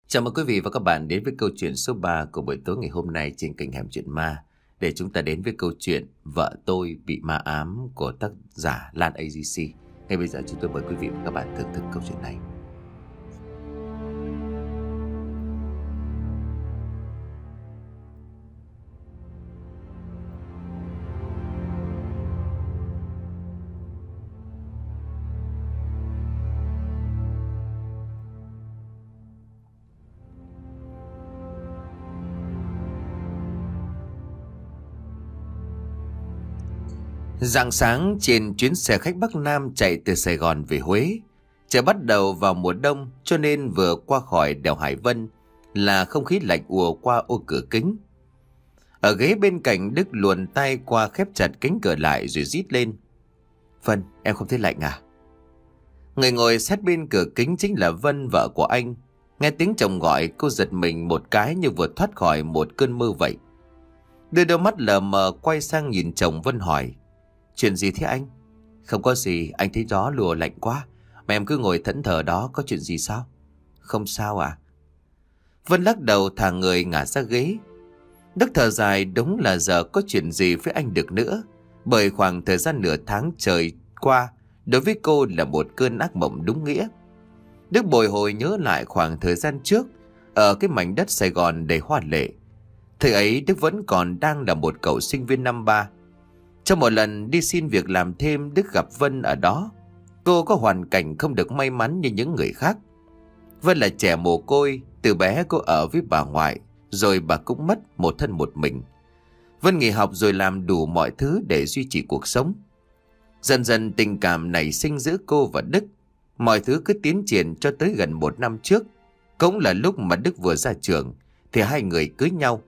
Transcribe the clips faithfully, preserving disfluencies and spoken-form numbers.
Chào mừng quý vị và các bạn đến với câu chuyện số ba của buổi tối ngày hôm nay trên kênh Hẻm Chuyện Ma. Để chúng ta đến với câu chuyện Vợ tôi bị ma ám của tác giả Lan a giê xê. Ngay bây giờ chúng tôi mời quý vị và các bạn thưởng thức câu chuyện này. Rạng sáng trên chuyến xe khách Bắc Nam chạy từ Sài Gòn về Huế. Trời bắt đầu vào mùa đông cho nên vừa qua khỏi đèo Hải Vân là không khí lạnh ùa qua ô cửa kính. Ở ghế bên cạnh, Đức luồn tay qua khép chặt cánh cửa lại rồi rít lên: "Vân, em không thấy lạnh à?" Người ngồi sát bên cửa kính chính là Vân, vợ của anh. Nghe tiếng chồng gọi, cô giật mình một cái như vừa thoát khỏi một cơn mơ vậy. Đưa đôi mắt lờ mờ quay sang nhìn chồng, Vân hỏi: "Chuyện gì thế anh?" "Không có gì, anh thấy gió lùa lạnh quá. Mà em cứ ngồi thẫn thờ đó, có chuyện gì sao?" "Không sao à?" Vân lắc đầu thả người ngả ra ghế. Đức thở dài, đúng là giờ có chuyện gì với anh được nữa. Bởi khoảng thời gian nửa tháng trời qua, đối với cô là một cơn ác mộng đúng nghĩa. Đức bồi hồi nhớ lại khoảng thời gian trước, ở cái mảnh đất Sài Gòn đầy hoa lệ. Thời ấy Đức vẫn còn đang là một cậu sinh viên năm ba. Trong một lần đi xin việc làm thêm, Đức gặp Vân ở đó. Cô có hoàn cảnh không được may mắn như những người khác. Vân là trẻ mồ côi, từ bé cô ở với bà ngoại, rồi bà cũng mất một thân một mình. Vân nghỉ học rồi làm đủ mọi thứ để duy trì cuộc sống. Dần dần tình cảm nảy sinh giữa cô và Đức. Mọi thứ cứ tiến triển cho tới gần một năm trước, cũng là lúc mà Đức vừa ra trường, thì hai người cưới nhau.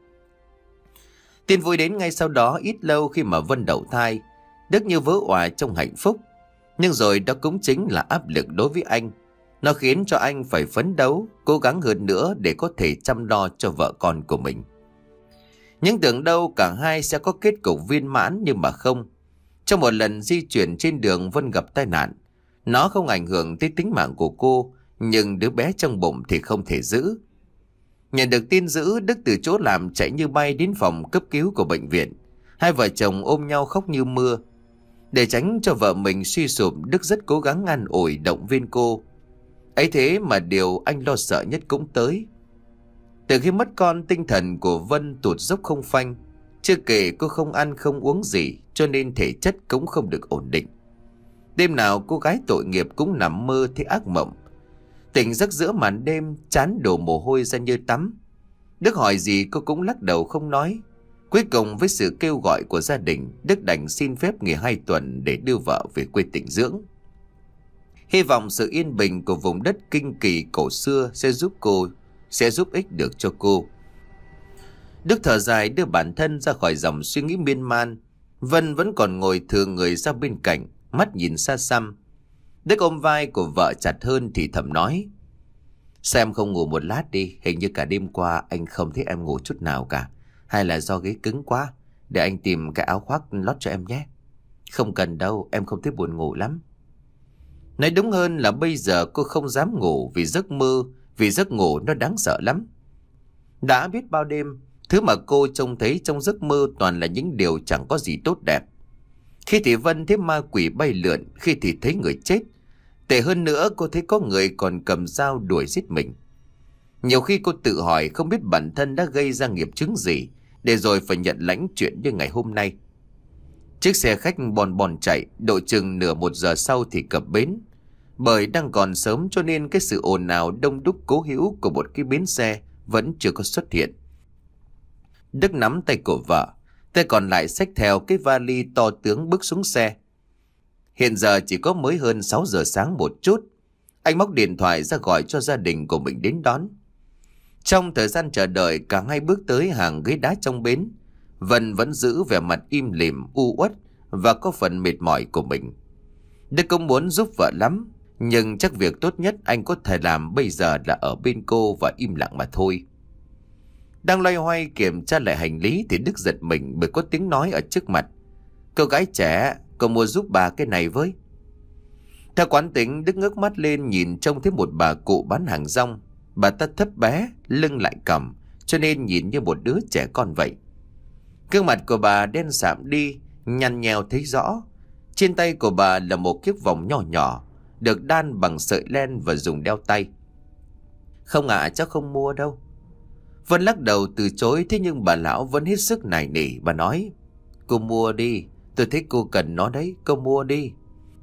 Tin vui đến ngay sau đó, ít lâu khi mà Vân đậu thai. Đức như vỡ òa trong hạnh phúc. Nhưng rồi đó cũng chính là áp lực đối với anh. Nó khiến cho anh phải phấn đấu, cố gắng hơn nữa để có thể chăm lo cho vợ con của mình. Nhưng tưởng đâu cả hai sẽ có kết cục viên mãn, nhưng mà không. Trong một lần di chuyển trên đường, Vân gặp tai nạn. Nó không ảnh hưởng tới tính mạng của cô, nhưng đứa bé trong bụng thì không thể giữ. Nhận được tin dữ, Đức từ chỗ làm chạy như bay đến phòng cấp cứu của bệnh viện. Hai vợ chồng ôm nhau khóc như mưa. Để tránh cho vợ mình suy sụp, Đức rất cố gắng an ủi động viên cô. Ấy thế mà điều anh lo sợ nhất cũng tới. Từ khi mất con, tinh thần của Vân tụt dốc không phanh. Chưa kể cô không ăn không uống gì, cho nên thể chất cũng không được ổn định. Đêm nào cô gái tội nghiệp cũng nằm mơ thấy ác mộng. Tỉnh giấc giữa màn đêm, chán đổ mồ hôi ra như tắm. Đức hỏi gì cô cũng lắc đầu không nói. Cuối cùng với sự kêu gọi của gia đình, Đức đành xin phép nghỉ hai tuần để đưa vợ về quê tịnh dưỡng. Hy vọng sự yên bình của vùng đất kinh kỳ cổ xưa sẽ giúp cô, sẽ giúp ích được cho cô. Đức thở dài đưa bản thân ra khỏi dòng suy nghĩ miên man. Vân vẫn còn ngồi thừ người ra bên cạnh, mắt nhìn xa xăm. Đức ôm vai của vợ chặt hơn thì thầm nói: "Sao em không ngủ một lát đi? Hình như cả đêm qua anh không thấy em ngủ chút nào cả. Hay là do ghế cứng quá? Để anh tìm cái áo khoác lót cho em nhé." "Không cần đâu, em không thấy buồn ngủ lắm." Nói đúng hơn là bây giờ cô không dám ngủ vì giấc mơ, vì giấc ngủ nó đáng sợ lắm. Đã biết bao đêm, thứ mà cô trông thấy trong giấc mơ toàn là những điều chẳng có gì tốt đẹp. Khi thì Vân thấy ma quỷ bay lượn, khi thì thấy người chết. Tệ hơn nữa, cô thấy có người còn cầm dao đuổi giết mình. Nhiều khi cô tự hỏi không biết bản thân đã gây ra nghiệp chướng gì, để rồi phải nhận lãnh chuyện như ngày hôm nay. Chiếc xe khách bòn bòn chạy, độ chừng nửa một giờ sau thì cập bến. Bởi đang còn sớm cho nên cái sự ồn ào đông đúc cố hữu của một cái bến xe vẫn chưa có xuất hiện. Đức nắm tay của vợ, tay còn lại xách theo cái vali to tướng bước xuống xe. Hiện giờ chỉ có mới hơn sáu giờ sáng một chút. Anh móc điện thoại ra gọi cho gia đình của mình đến đón. Trong thời gian chờ đợi, cả hai bước tới hàng ghế đá trong bến. Vân vẫn giữ vẻ mặt im lìm, u uất và có phần mệt mỏi của mình. Đức cũng muốn giúp vợ lắm, nhưng chắc việc tốt nhất anh có thể làm bây giờ là ở bên cô và im lặng mà thôi. Đang loay hoay kiểm tra lại hành lý thì Đức giật mình bởi có tiếng nói ở trước mặt: "Cô gái trẻ, cô mua giúp bà cái này với." Theo quán tính, Đức ngước mắt lên nhìn trông thấy một bà cụ bán hàng rong. Bà ta thấp bé, lưng lại còng, cho nên nhìn như một đứa trẻ con vậy. Gương mặt của bà đen sạm đi, nhăn nheo thấy rõ. Trên tay của bà là một chiếc vòng nhỏ nhỏ, được đan bằng sợi len và dùng đeo tay. Không ạ, à, cháu không mua đâu. Vân lắc đầu từ chối, thế nhưng bà lão vẫn hết sức nài nỉ. Bà nói, cô mua đi, tôi thấy cô cần nó đấy, cô mua đi.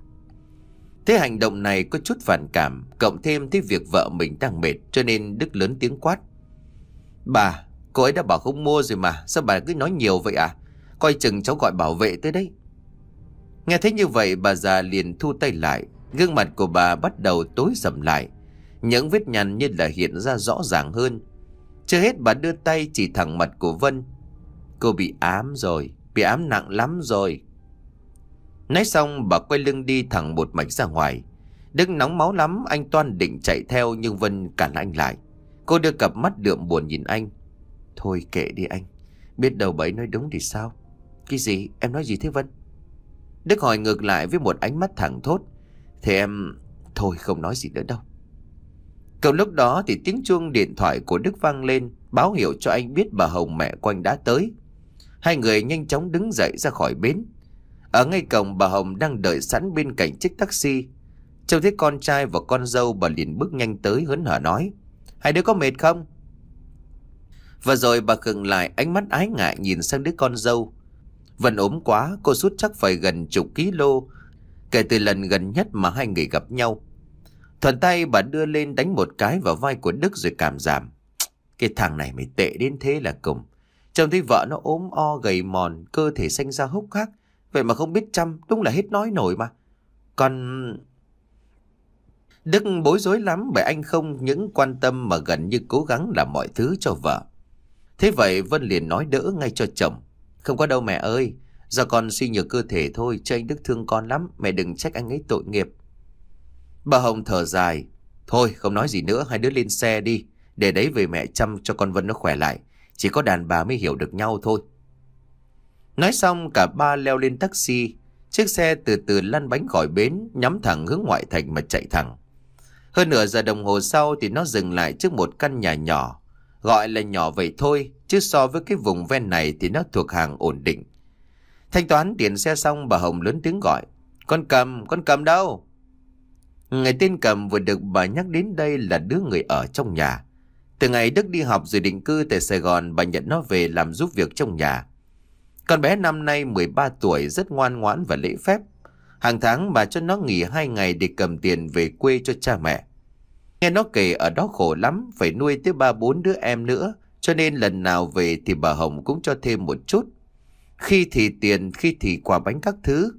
Thế hành động này có chút phản cảm, cộng thêm thấy việc vợ mình đang mệt, cho nên Đức lớn tiếng quát. Bà, cô ấy đã bảo không mua rồi mà, sao bà cứ nói nhiều vậy à? Coi chừng cháu gọi bảo vệ tới đấy. Nghe thấy như vậy, bà già liền thu tay lại. Gương mặt của bà bắt đầu tối sầm lại, những vết nhăn như là hiện ra rõ ràng hơn. Chưa hết, bà đưa tay chỉ thẳng mặt của Vân. Cô bị ám rồi, bị ám nặng lắm rồi. Nói xong bà quay lưng đi thẳng một mạch ra ngoài. Đức nóng máu lắm, anh toan định chạy theo nhưng Vân cản anh lại. Cô đưa cặp mắt đượm buồn nhìn anh. Thôi kệ đi anh, biết đâu bà ấy nói đúng thì sao? Cái gì? Em nói gì thế Vân? Đức hỏi ngược lại với một ánh mắt thẳng thốt. Thì em... Thôi không nói gì nữa đâu. Cậu lúc đó thì tiếng chuông điện thoại của Đức vang lên, báo hiệu cho anh biết bà Hồng mẹ của anh đã tới. Hai người nhanh chóng đứng dậy ra khỏi bến. Ở ngay cổng, bà Hồng đang đợi sẵn bên cạnh chiếc taxi. Trông thấy con trai và con dâu, bà liền bước nhanh tới hớn hở nói. Hai đứa có mệt không? Và rồi bà khựng lại, ánh mắt ái ngại nhìn sang đứa con dâu. Vân ốm quá, cô sút chắc phải gần chục ký lô kể từ lần gần nhất mà hai người gặp nhau. Thuận tay bà đưa lên đánh một cái vào vai của Đức rồi cảm giảm. Cái thằng này mày tệ đến thế là cùng. Trông thấy vợ nó ốm o gầy mòn, cơ thể xanh ra hốc hác, vậy mà không biết chăm, đúng là hết nói nổi mà. Còn... Đức bối rối lắm, bởi anh không những quan tâm mà gần như cố gắng làm mọi thứ cho vợ. Thế vậy Vân liền nói đỡ ngay cho chồng. Không có đâu mẹ ơi, do con suy nhược cơ thể thôi, chứ anh Đức thương con lắm, mẹ đừng trách anh ấy tội nghiệp. Bà Hồng thở dài. Thôi không nói gì nữa, hai đứa lên xe đi, để đấy về mẹ chăm cho con Vân nó khỏe lại. Chỉ có đàn bà mới hiểu được nhau thôi. Nói xong cả ba leo lên taxi. Chiếc xe từ từ lăn bánh khỏi bến, nhắm thẳng hướng ngoại thành mà chạy thẳng. Hơn nửa giờ đồng hồ sau thì nó dừng lại trước một căn nhà nhỏ. Gọi là nhỏ vậy thôi, chứ so với cái vùng ven này thì nó thuộc hàng ổn định. Thanh toán tiền xe xong, bà Hồng lớn tiếng gọi. Con Cầm, con Cầm đâu? Người tên Cầm vừa được bà nhắc đến đây là đứa người ở trong nhà. Từ ngày Đức đi học rồi định cư tại Sài Gòn, bà nhận nó về làm giúp việc trong nhà. Con bé năm nay mười ba tuổi, rất ngoan ngoãn và lễ phép. Hàng tháng bà cho nó nghỉ hai ngày để cầm tiền về quê cho cha mẹ. Nghe nó kể ở đó khổ lắm, phải nuôi tới ba bốn đứa em nữa, cho nên lần nào về thì bà Hồng cũng cho thêm một chút. Khi thì tiền, khi thì quà bánh các thứ.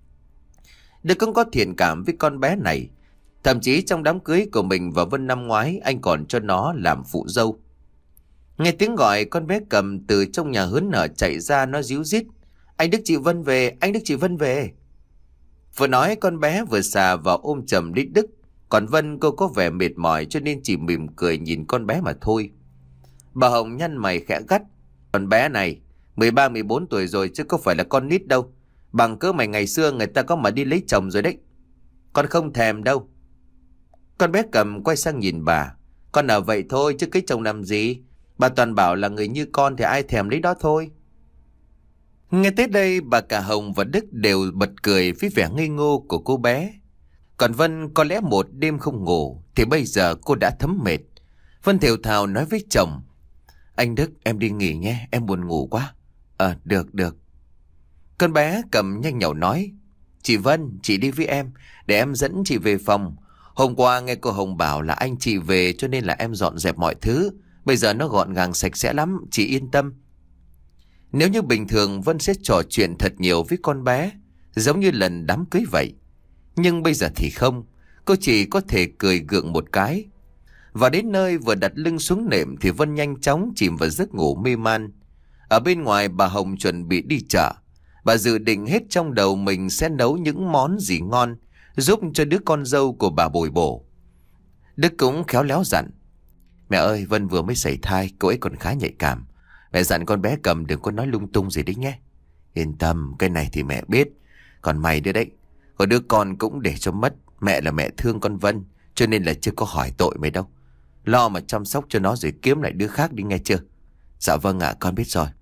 Đức cũng có thiện cảm với con bé này. Thậm chí trong đám cưới của mình và Vân năm ngoái, anh còn cho nó làm phụ dâu. Nghe tiếng gọi, con bé Cầm từ trong nhà hớn nở chạy ra, nó ríu rít. Anh Đức chị Vân về, anh Đức chị Vân về. Vừa nói con bé vừa xà vào ôm chầm lấy Đức. Còn Vân cô có vẻ mệt mỏi cho nên chỉ mỉm cười nhìn con bé mà thôi. Bà Hồng nhăn mày khẽ gắt. Con bé này mười ba mười bốn tuổi rồi chứ có phải là con nít đâu. Bằng cớ mày ngày xưa người ta có mà đi lấy chồng rồi đấy. Con không thèm đâu. Con bé Cầm quay sang nhìn bà. Con ở vậy thôi chứ cái chồng làm gì. Bà toàn bảo là người như con thì ai thèm lấy đó thôi. Nghe tới đây bà cả Hồng và Đức đều bật cười với vẻ ngây ngô của cô bé. Còn Vân có lẽ một đêm không ngủ thì bây giờ cô đã thấm mệt. Vân thều thào nói với chồng. Anh Đức em đi nghỉ nhé, em buồn ngủ quá. Ờ được được. Con bé Cầm nhanh nhảu nói. Chị Vân, chị đi với em, để em dẫn chị về phòng. Hôm qua nghe cô Hồng bảo là anh chị về cho nên là em dọn dẹp mọi thứ. Bây giờ nó gọn gàng sạch sẽ lắm, chị yên tâm. Nếu như bình thường Vân sẽ trò chuyện thật nhiều với con bé, giống như lần đám cưới vậy. Nhưng bây giờ thì không, cô chỉ có thể cười gượng một cái. Và đến nơi vừa đặt lưng xuống nệm thì Vân nhanh chóng chìm vào giấc ngủ mê man. Ở bên ngoài bà Hồng chuẩn bị đi chợ. Bà dự định hết trong đầu mình sẽ nấu những món gì ngon, giúp cho đứa con dâu của bà bồi bổ. Đức cũng khéo léo dặn. Mẹ ơi, Vân vừa mới sảy thai, cô ấy còn khá nhạy cảm. Mẹ dặn con bé Cầm đừng có nói lung tung gì đấy nhé. Yên tâm, cái này thì mẹ biết. Còn mày nữa đấy, có đứa con cũng để cho mất. Mẹ là mẹ thương con Vân, cho nên là chưa có hỏi tội mày đâu. Lo mà chăm sóc cho nó rồi kiếm lại đứa khác đi nghe chưa? Dạ vâng ạ, con biết rồi.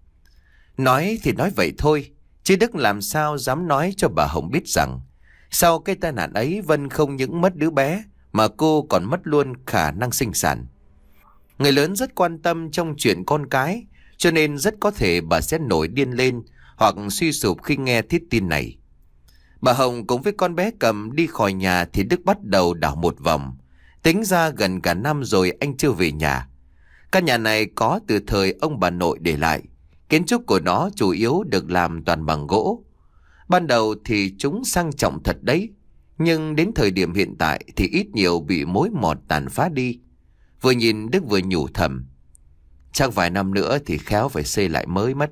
Nói thì nói vậy thôi, chứ Đức làm sao dám nói cho bà Hồng biết rằng sau cái tai nạn ấy Vân không những mất đứa bé mà cô còn mất luôn khả năng sinh sản. Người lớn rất quan tâm trong chuyện con cái, cho nên rất có thể bà sẽ nổi điên lên hoặc suy sụp khi nghe thiết tin này. Bà Hồng cùng với con bé Cầm đi khỏi nhà thì Đức bắt đầu đảo một vòng. Tính ra gần cả năm rồi anh chưa về nhà. Căn nhà này có từ thời ông bà nội để lại. Kiến trúc của nó chủ yếu được làm toàn bằng gỗ. Ban đầu thì chúng sang trọng thật đấy, nhưng đến thời điểm hiện tại thì ít nhiều bị mối mọt tàn phá đi. Vừa nhìn Đức vừa nhủ thầm, chắc vài năm nữa thì khéo phải xây lại mới mất.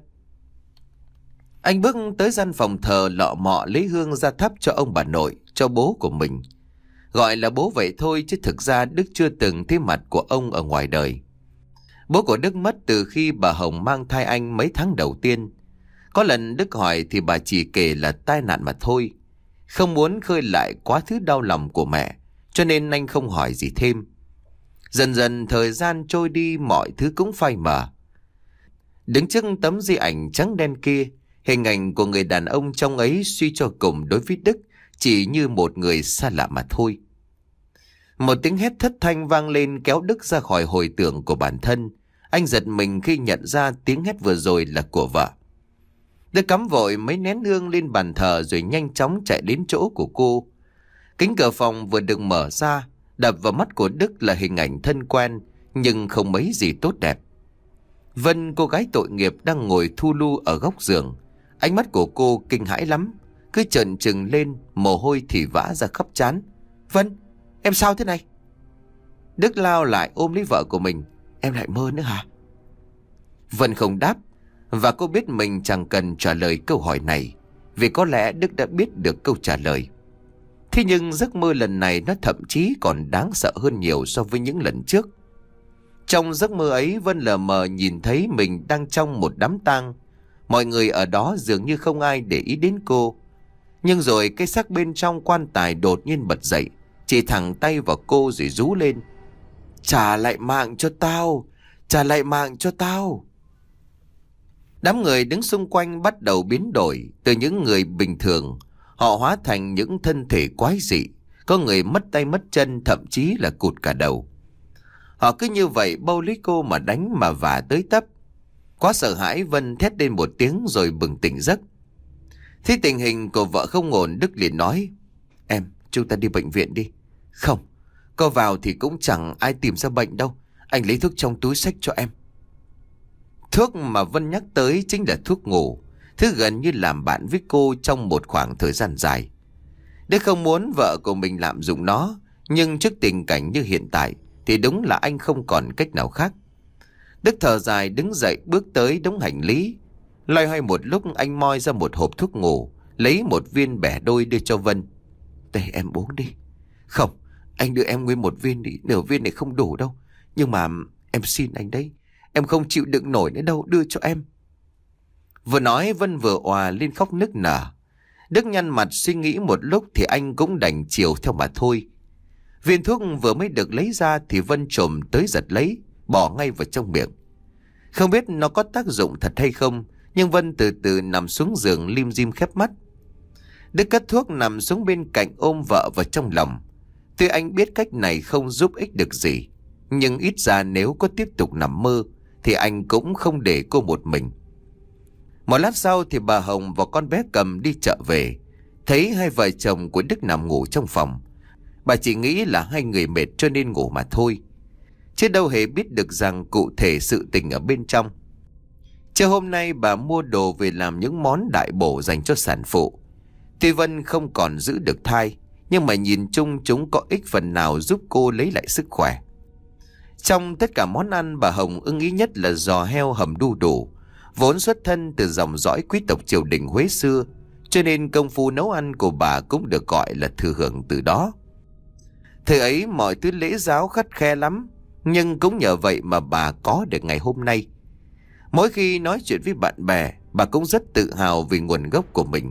Anh bước tới gian phòng thờ lọ mọ lấy hương ra thắp cho ông bà nội, cho bố của mình. Gọi là bố vậy thôi chứ thực ra Đức chưa từng thấy mặt của ông ở ngoài đời. Bố của Đức mất từ khi bà Hồng mang thai anh mấy tháng đầu tiên. Có lần Đức hỏi thì bà chỉ kể là tai nạn mà thôi. Không muốn khơi lại quá thứ đau lòng của mẹ, cho nên anh không hỏi gì thêm. Dần dần thời gian trôi đi, mọi thứ cũng phai mờ. Đứng trước tấm di ảnh trắng đen kia, hình ảnh của người đàn ông trong ấy suy cho cùng đối với Đức chỉ như một người xa lạ mà thôi. Một tiếng hét thất thanh vang lên kéo Đức ra khỏi hồi tưởng của bản thân. Anh giật mình khi nhận ra tiếng hét vừa rồi là của vợ. Đức cắm vội mấy nén hương lên bàn thờ rồi nhanh chóng chạy đến chỗ của cô. Cánh cửa phòng vừa được mở ra, đập vào mắt của Đức là hình ảnh thân quen nhưng không mấy gì tốt đẹp. Vân, cô gái tội nghiệp đang ngồi thu lu ở góc giường. Ánh mắt của cô kinh hãi lắm, cứ trợn trừng lên, mồ hôi thì vã ra khắp trán. Vân, em sao thế này? Đức lao lại ôm lấy vợ của mình. Em lại mơ nữa hả? Vân không đáp, và cô biết mình chẳng cần trả lời câu hỏi này, vì có lẽ Đức đã biết được câu trả lời. Thế nhưng giấc mơ lần này nó thậm chí còn đáng sợ hơn nhiều so với những lần trước. Trong giấc mơ ấy, Vân lờ mờ nhìn thấy mình đang trong một đám tang. Mọi người ở đó dường như không ai để ý đến cô. Nhưng rồi cái xác bên trong quan tài đột nhiên bật dậy, chỉ thẳng tay vào cô rồi rú lên. Trả lại mạng cho tao! Trả lại mạng cho tao! Đám người đứng xung quanh bắt đầu biến đổi. Từ những người bình thường, họ hóa thành những thân thể quái dị. Có người mất tay mất chân, thậm chí là cụt cả đầu. Họ cứ như vậy bâu lấy cô mà đánh mà vả tới tấp. Quá sợ hãi, Vân thét lên một tiếng rồi bừng tỉnh giấc. Thấy tình hình của vợ không ổn, Đức liền nói, em, chúng ta đi bệnh viện đi. Không, cô vào thì cũng chẳng ai tìm ra bệnh đâu. Anh lấy thuốc trong túi xách cho em. Thuốc mà Vân nhắc tới chính là thuốc ngủ, thứ gần như làm bạn với cô trong một khoảng thời gian dài. Đức không muốn vợ của mình lạm dụng nó, nhưng trước tình cảnh như hiện tại thì đúng là anh không còn cách nào khác. Đức thở dài đứng dậy bước tới đống hành lý. Loay hoay một lúc, anh moi ra một hộp thuốc ngủ, lấy một viên bẻ đôi đưa cho Vân. Đây, em uống đi. Không, anh đưa em nguyên một viên đi, nửa viên này không đủ đâu. Nhưng mà em xin anh đấy, em không chịu đựng nổi nữa đâu, đưa cho em. Vừa nói Vân vừa òa lên khóc nức nở. Đức nhăn mặt suy nghĩ một lúc thì anh cũng đành chiều theo mà thôi. Viên thuốc vừa mới được lấy ra thì Vân trồm tới giật lấy, bỏ ngay vào trong miệng. Không biết nó có tác dụng thật hay không, nhưng Vân từ từ nằm xuống giường lim dim khép mắt. Đức cất thuốc nằm xuống bên cạnh ôm vợ vào trong lòng. Tuy anh biết cách này không giúp ích được gì, nhưng ít ra nếu có tiếp tục nằm mơ thì anh cũng không để cô một mình. Một lát sau thì bà Hồng và con bé Cầm đi chợ về. Thấy hai vợ chồng của Đức nằm ngủ trong phòng, bà chỉ nghĩ là hai người mệt cho nên ngủ mà thôi, chứ đâu hề biết được rằng cụ thể sự tình ở bên trong. Trưa hôm nay bà mua đồ về làm những món đại bổ dành cho sản phụ. Tuy Vân không còn giữ được thai, nhưng mà nhìn chung chúng có ích phần nào giúp cô lấy lại sức khỏe. Trong tất cả món ăn, bà Hồng ưng ý nhất là giò heo hầm đu đủ, vốn xuất thân từ dòng dõi quý tộc triều đình Huế xưa, cho nên công phu nấu ăn của bà cũng được gọi là thừa hưởng từ đó. Thời ấy mọi thứ lễ giáo khắt khe lắm, nhưng cũng nhờ vậy mà bà có được ngày hôm nay. Mỗi khi nói chuyện với bạn bè, bà cũng rất tự hào vì nguồn gốc của mình.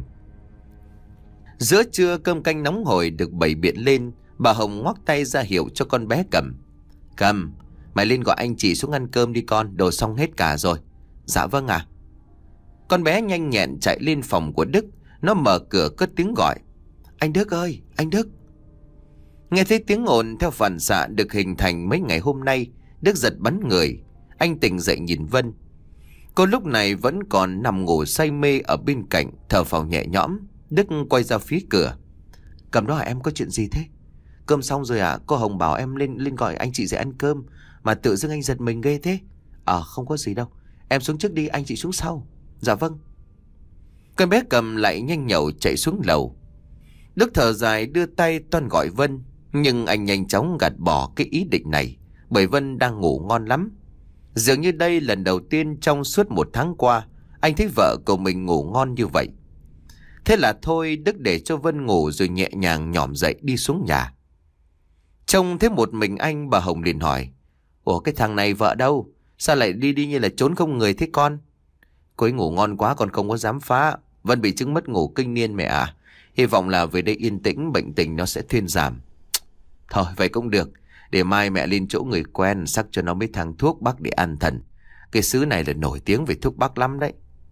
Giữa trưa cơm canh nóng hổi được bày biện lên, bà Hồng ngoắc tay ra hiệu cho con bé Cầm. Cầm, mày lên gọi anh chị xuống ăn cơm đi con, đồ xong hết cả rồi. Dạ vâng ạ. Con bé nhanh nhẹn chạy lên phòng của Đức. Nó mở cửa cất tiếng gọi. Anh Đức ơi, anh Đức. Nghe thấy tiếng ồn theo phản xạ được hình thành mấy ngày hôm nay, Đức giật bắn người. Anh tỉnh dậy nhìn Vân. Cô lúc này vẫn còn nằm ngủ say mê ở bên cạnh, thở phào nhẹ nhõm. Đức quay ra phía cửa. Cầm đó hả em, có chuyện gì thế? Cơm xong rồi à? Cô Hồng bảo em lên lên gọi anh chị dậy ăn cơm, mà tự dưng anh giật mình ghê thế. À không có gì đâu, em xuống trước đi, anh chị xuống sau. Dạ vâng. Con bé Cầm lại nhanh nhẩu chạy xuống lầu. Đức thở dài đưa tay toan gọi Vân, nhưng anh nhanh chóng gạt bỏ cái ý định này, bởi Vân đang ngủ ngon lắm. Dường như đây lần đầu tiên trong suốt một tháng qua anh thấy vợ của mình ngủ ngon như vậy. Thế là thôi, Đức để cho Vân ngủ rồi nhẹ nhàng nhỏm dậy đi xuống nhà. Trông thấy một mình anh, bà Hồng liền hỏi. Ủa cái thằng này vợ đâu? Sao lại đi đi như là trốn không người thế con? Cô ấy ngủ ngon quá còn không có dám phá. Vân bị chứng mất ngủ kinh niên mẹ à. Hy vọng là về đây yên tĩnh, bệnh tình nó sẽ thuyên giảm. Thôi vậy cũng được. Để mai mẹ lên chỗ người quen sắc cho nó mấy thằng thuốc bắc để an thần. Cái xứ này là nổi tiếng về thuốc bắc lắm đấy.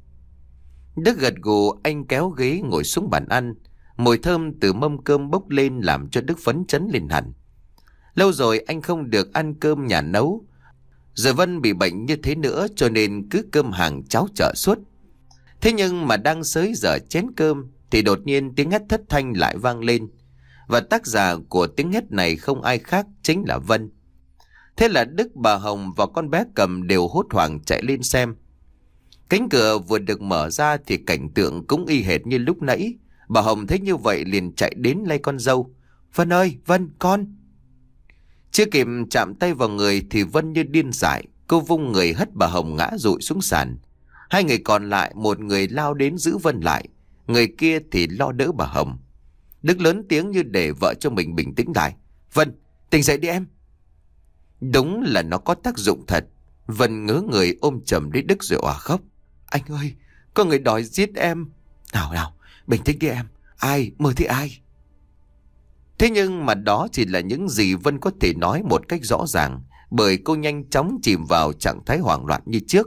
Đức gật gù, anh kéo ghế ngồi xuống bàn ăn. Mùi thơm từ mâm cơm bốc lên làm cho Đức phấn chấn lên hẳn. Lâu rồi anh không được ăn cơm nhà nấu. Giờ Vân bị bệnh như thế nữa cho nên cứ cơm hàng cháo chợ suốt. Thế nhưng mà đang xới dở chén cơm thì đột nhiên tiếng hét thất thanh lại vang lên. Và tác giả của tiếng hét này không ai khác chính là Vân. Thế là Đức, bà Hồng và con bé Cầm đều hốt hoảng chạy lên xem. Cánh cửa vừa được mở ra thì cảnh tượng cũng y hệt như lúc nãy. Bà Hồng thấy như vậy liền chạy đến lay con dâu. Vân ơi, Vân, con. Chưa kịp chạm tay vào người thì Vân như điên dại. Cô vung người hất bà Hồng ngã rụi xuống sàn. Hai người còn lại, một người lao đến giữ Vân lại, người kia thì lo đỡ bà Hồng. Đức lớn tiếng như để vợ cho mình bình tĩnh lại. Vân, tỉnh dậy đi em. Đúng là nó có tác dụng thật. Vân ngớ người ôm chầm lấy Đức rồi òa khóc. Anh ơi, có người đòi giết em. Nào nào, bình tĩnh đi em. Ai, mơ thấy ai? Thế nhưng mà đó chỉ là những gì Vân có thể nói một cách rõ ràng, bởi cô nhanh chóng chìm vào trạng thái hoảng loạn như trước.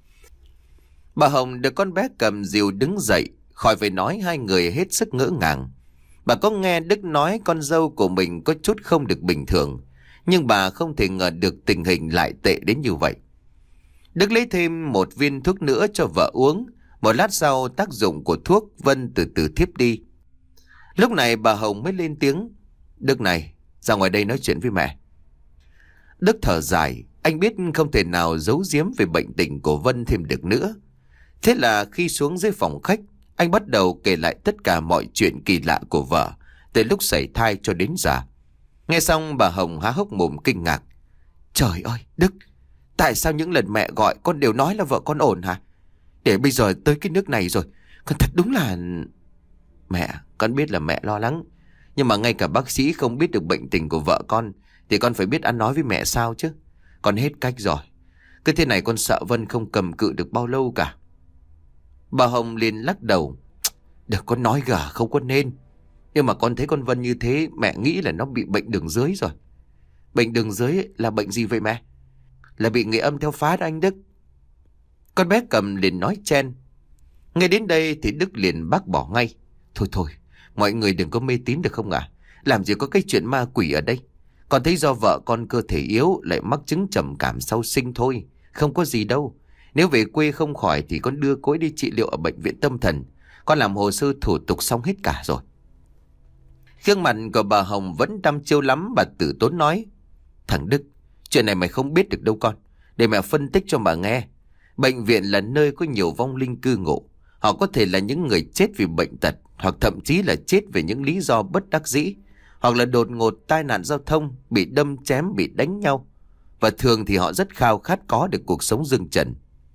Bà Hồng được con bé Cầm dìu đứng dậy, khỏi phải nói hai người hết sức ngỡ ngàng. Bà có nghe Đức nói con dâu của mình có chút không được bình thường, nhưng bà không thể ngờ được tình hình lại tệ đến như vậy. Đức lấy thêm một viên thuốc nữa cho vợ uống. Một lát sau tác dụng của thuốc, Vân từ từ thiếp đi. Lúc này bà Hồng mới lên tiếng. Đức này, ra ngoài đây nói chuyện với mẹ. Đức thở dài, anh biết không thể nào giấu giếm về bệnh tình của Vân thêm được nữa. Thế là khi xuống dưới phòng khách, anh bắt đầu kể lại tất cả mọi chuyện kỳ lạ của vợ, từ lúc sảy thai cho đến giờ. Nghe xong bà Hồng há hốc mồm kinh ngạc. Trời ơi, Đức, tại sao những lần mẹ gọi con đều nói là vợ con ổn hả? Để bây giờ tới cái nước này rồi, con thật đúng là... Mẹ, con biết là mẹ lo lắng, nhưng mà ngay cả bác sĩ không biết được bệnh tình của vợ con thì con phải biết ăn nói với mẹ sao chứ. Con hết cách rồi. Cứ thế này con sợ Vân không cầm cự được bao lâu cả. Bà Hồng liền lắc đầu. Đừng có nói gà không có nên. Nhưng mà con thấy con Vân như thế, mẹ nghĩ là nó bị bệnh đường dưới rồi. Bệnh đường dưới là bệnh gì vậy mẹ? Là bị người âm theo phá đó anh Đức. Con bé Cầm liền nói chen. Ngay đến đây thì Đức liền bác bỏ ngay. Thôi thôi, mọi người đừng có mê tín được không ạ? À? Làm gì có cái chuyện ma quỷ ở đây. Con thấy do vợ con cơ thể yếu lại mắc chứng trầm cảm sau sinh thôi. Không có gì đâu. Nếu về quê không khỏi thì con đưa cô ấy đi trị liệu ở bệnh viện tâm thần. Con làm hồ sơ thủ tục xong hết cả rồi. Gương mặt của bà Hồng vẫn đăm chiêu lắm. Bà tử tốn nói. Thằng Đức, chuyện này mày không biết được đâu con. Để mẹ phân tích cho bà nghe. Bệnh viện là nơi có nhiều vong linh cư ngụ. Họ có thể là những người chết vì bệnh tật, hoặc thậm chí là chết vì những lý do bất đắc dĩ, hoặc là đột ngột tai nạn giao thông, bị đâm chém, bị đánh nhau. Và thường thì họ rất khao khát có được cuộc sống dương trần.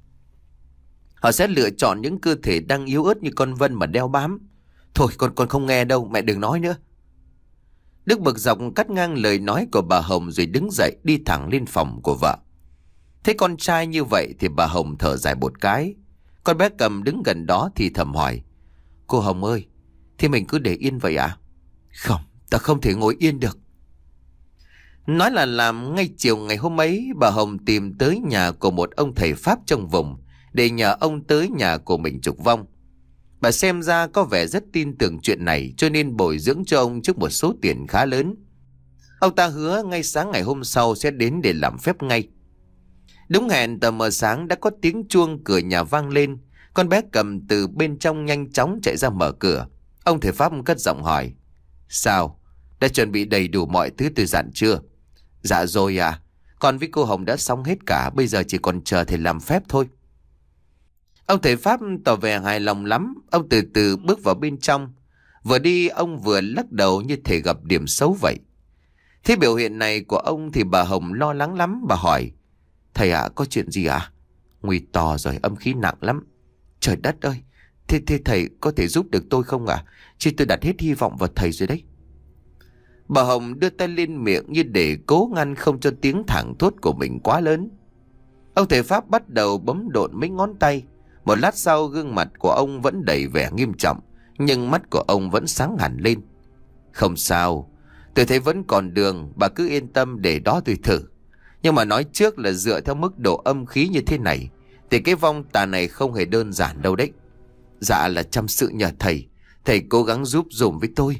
Họ sẽ lựa chọn những cơ thể đang yếu ớt như con Vân mà đeo bám. Thôi con con không nghe đâu, mẹ đừng nói nữa. Đức bực dọc cắt ngang lời nói của bà Hồng rồi đứng dậy đi thẳng lên phòng của vợ. Thấy con trai như vậy thì bà Hồng thở dài một cái. Con bé Cầm đứng gần đó thì thầm hỏi. Cô Hồng ơi, thì mình cứ để yên vậy à? Không, ta không thể ngồi yên được. Nói là làm ngay chiều ngày hôm ấy, bà Hồng tìm tới nhà của một ông thầy Pháp trong vùng để nhờ ông tới nhà của mình trục vong. Bà xem ra có vẻ rất tin tưởng chuyện này cho nên bồi dưỡng cho ông trước một số tiền khá lớn. Ông ta hứa ngay sáng ngày hôm sau sẽ đến để làm phép ngay. Đúng hẹn tờ mờ sáng đã có tiếng chuông cửa nhà vang lên. Con bé Cầm từ bên trong nhanh chóng chạy ra mở cửa. Ông thầy Pháp cất giọng hỏi: Sao? Đã chuẩn bị đầy đủ mọi thứ tôi dặn chưa? Dạ rồi à. Con với cô Hồng đã xong hết cả. Bây giờ chỉ còn chờ thầy làm phép thôi. Ông thầy Pháp tỏ vẻ hài lòng lắm. Ông từ từ bước vào bên trong. Vừa đi ông vừa lắc đầu như thể gặp điểm xấu vậy. Thế biểu hiện này của ông thì bà Hồng lo lắng lắm. Bà hỏi: Thầy ạ, à, có chuyện gì ạ? À? Nguy to rồi, âm khí nặng lắm. Trời đất ơi, thế, thế thầy có thể giúp được tôi không ạ? À? Chứ tôi đặt hết hy vọng vào thầy rồi đấy. Bà Hồng đưa tay lên miệng như để cố ngăn không cho tiếng thảng thốt của mình quá lớn. Ông thầy Pháp bắt đầu bấm độn mấy ngón tay. Một lát sau gương mặt của ông vẫn đầy vẻ nghiêm trọng, nhưng mắt của ông vẫn sáng hẳn lên. Không sao, tôi thấy vẫn còn đường, bà cứ yên tâm để đó tôi thử. Nhưng mà nói trước là dựa theo mức độ âm khí như thế này thì cái vong tà này không hề đơn giản đâu đấy. Dạ là chăm sự nhờ thầy. Thầy cố gắng giúp dùm với tôi.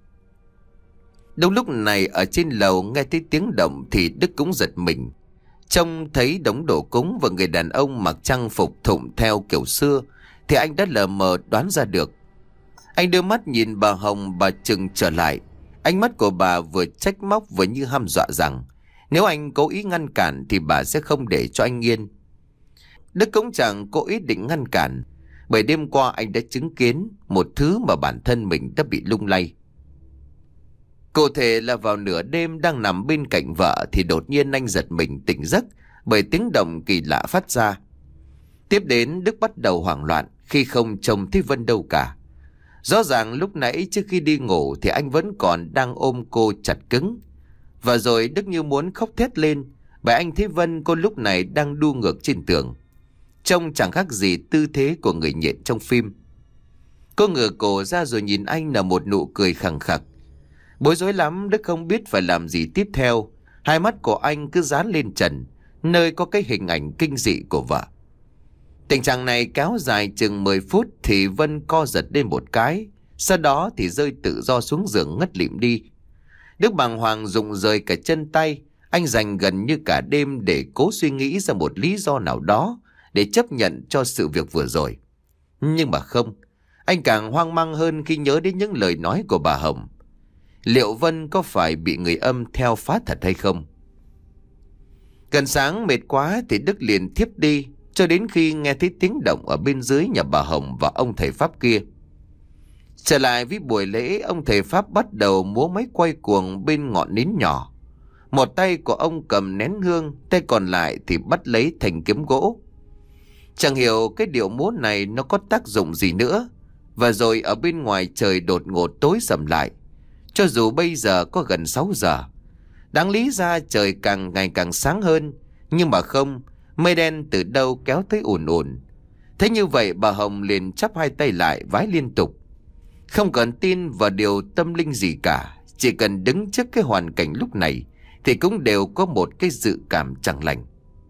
Đúng lúc này ở trên lầu nghe thấy tiếng động thì Đức cũng giật mình. Trông thấy đống đồ cúng và người đàn ông mặc trang phục thụng theo kiểu xưa thì anh đã lờ mờ đoán ra được. Anh đưa mắt nhìn bà Hồng, bà chừng trở lại. Ánh mắt của bà vừa trách móc vừa như hăm dọa rằng nếu anh cố ý ngăn cản thì bà sẽ không để cho anh yên. Đức cũng chẳng cố ý định ngăn cản, bởi đêm qua anh đã chứng kiến một thứ mà bản thân mình đã bị lung lay. Cụ thể là vào nửa đêm đang nằm bên cạnh vợ thì đột nhiên anh giật mình tỉnh giấc bởi tiếng động kỳ lạ phát ra. Tiếp đến Đức bắt đầu hoảng loạn khi không trông thấy Vân đâu cả. Rõ ràng lúc nãy trước khi đi ngủ thì anh vẫn còn đang ôm cô chặt cứng. Và rồi Đức như muốn khóc thét lên bởi anh thấy Vân cô lúc này đang đu ngược trên tường, trông chẳng khác gì tư thế của người nhện trong phim. Cô ngửa cổ ra rồi nhìn anh là một nụ cười khẳng khặc. Bối rối lắm, Đức không biết phải làm gì tiếp theo. Hai mắt của anh cứ dán lên trần, nơi có cái hình ảnh kinh dị của vợ. Tình trạng này kéo dài chừng mười phút thì Vân co giật lên một cái, sau đó thì rơi tự do xuống giường ngất lịm đi. Đức bàng hoàng rụng rời cả chân tay. Anh dành gần như cả đêm để cố suy nghĩ ra một lý do nào đó để chấp nhận cho sự việc vừa rồi. Nhưng mà không, anh càng hoang mang hơn khi nhớ đến những lời nói của bà Hồng. Liệu Vân có phải bị người âm theo phá thật hay không? Gần sáng mệt quá thì Đức liền thiếp đi, cho đến khi nghe thấy tiếng động ở bên dưới nhà bà Hồng và ông thầy Pháp kia. Trở lại với buổi lễ, ông thầy Pháp bắt đầu múa máy quay cuồng bên ngọn nến nhỏ. Một tay của ông cầm nén hương, tay còn lại thì bắt lấy thanh kiếm gỗ. Chẳng hiểu cái điệu múa này nó có tác dụng gì nữa. Và rồi ở bên ngoài trời đột ngột tối sầm lại. Cho dù bây giờ có gần sáu giờ. Đáng lý ra trời càng ngày càng sáng hơn. Nhưng mà không, mây đen từ đâu kéo tới ùn ùn. Thế như vậy bà Hồng liền chắp hai tay lại vái liên tục. Không cần tin vào điều tâm linh gì cả, chỉ cần đứng trước cái hoàn cảnh lúc này thì cũng đều có một cái dự cảm chẳng lành.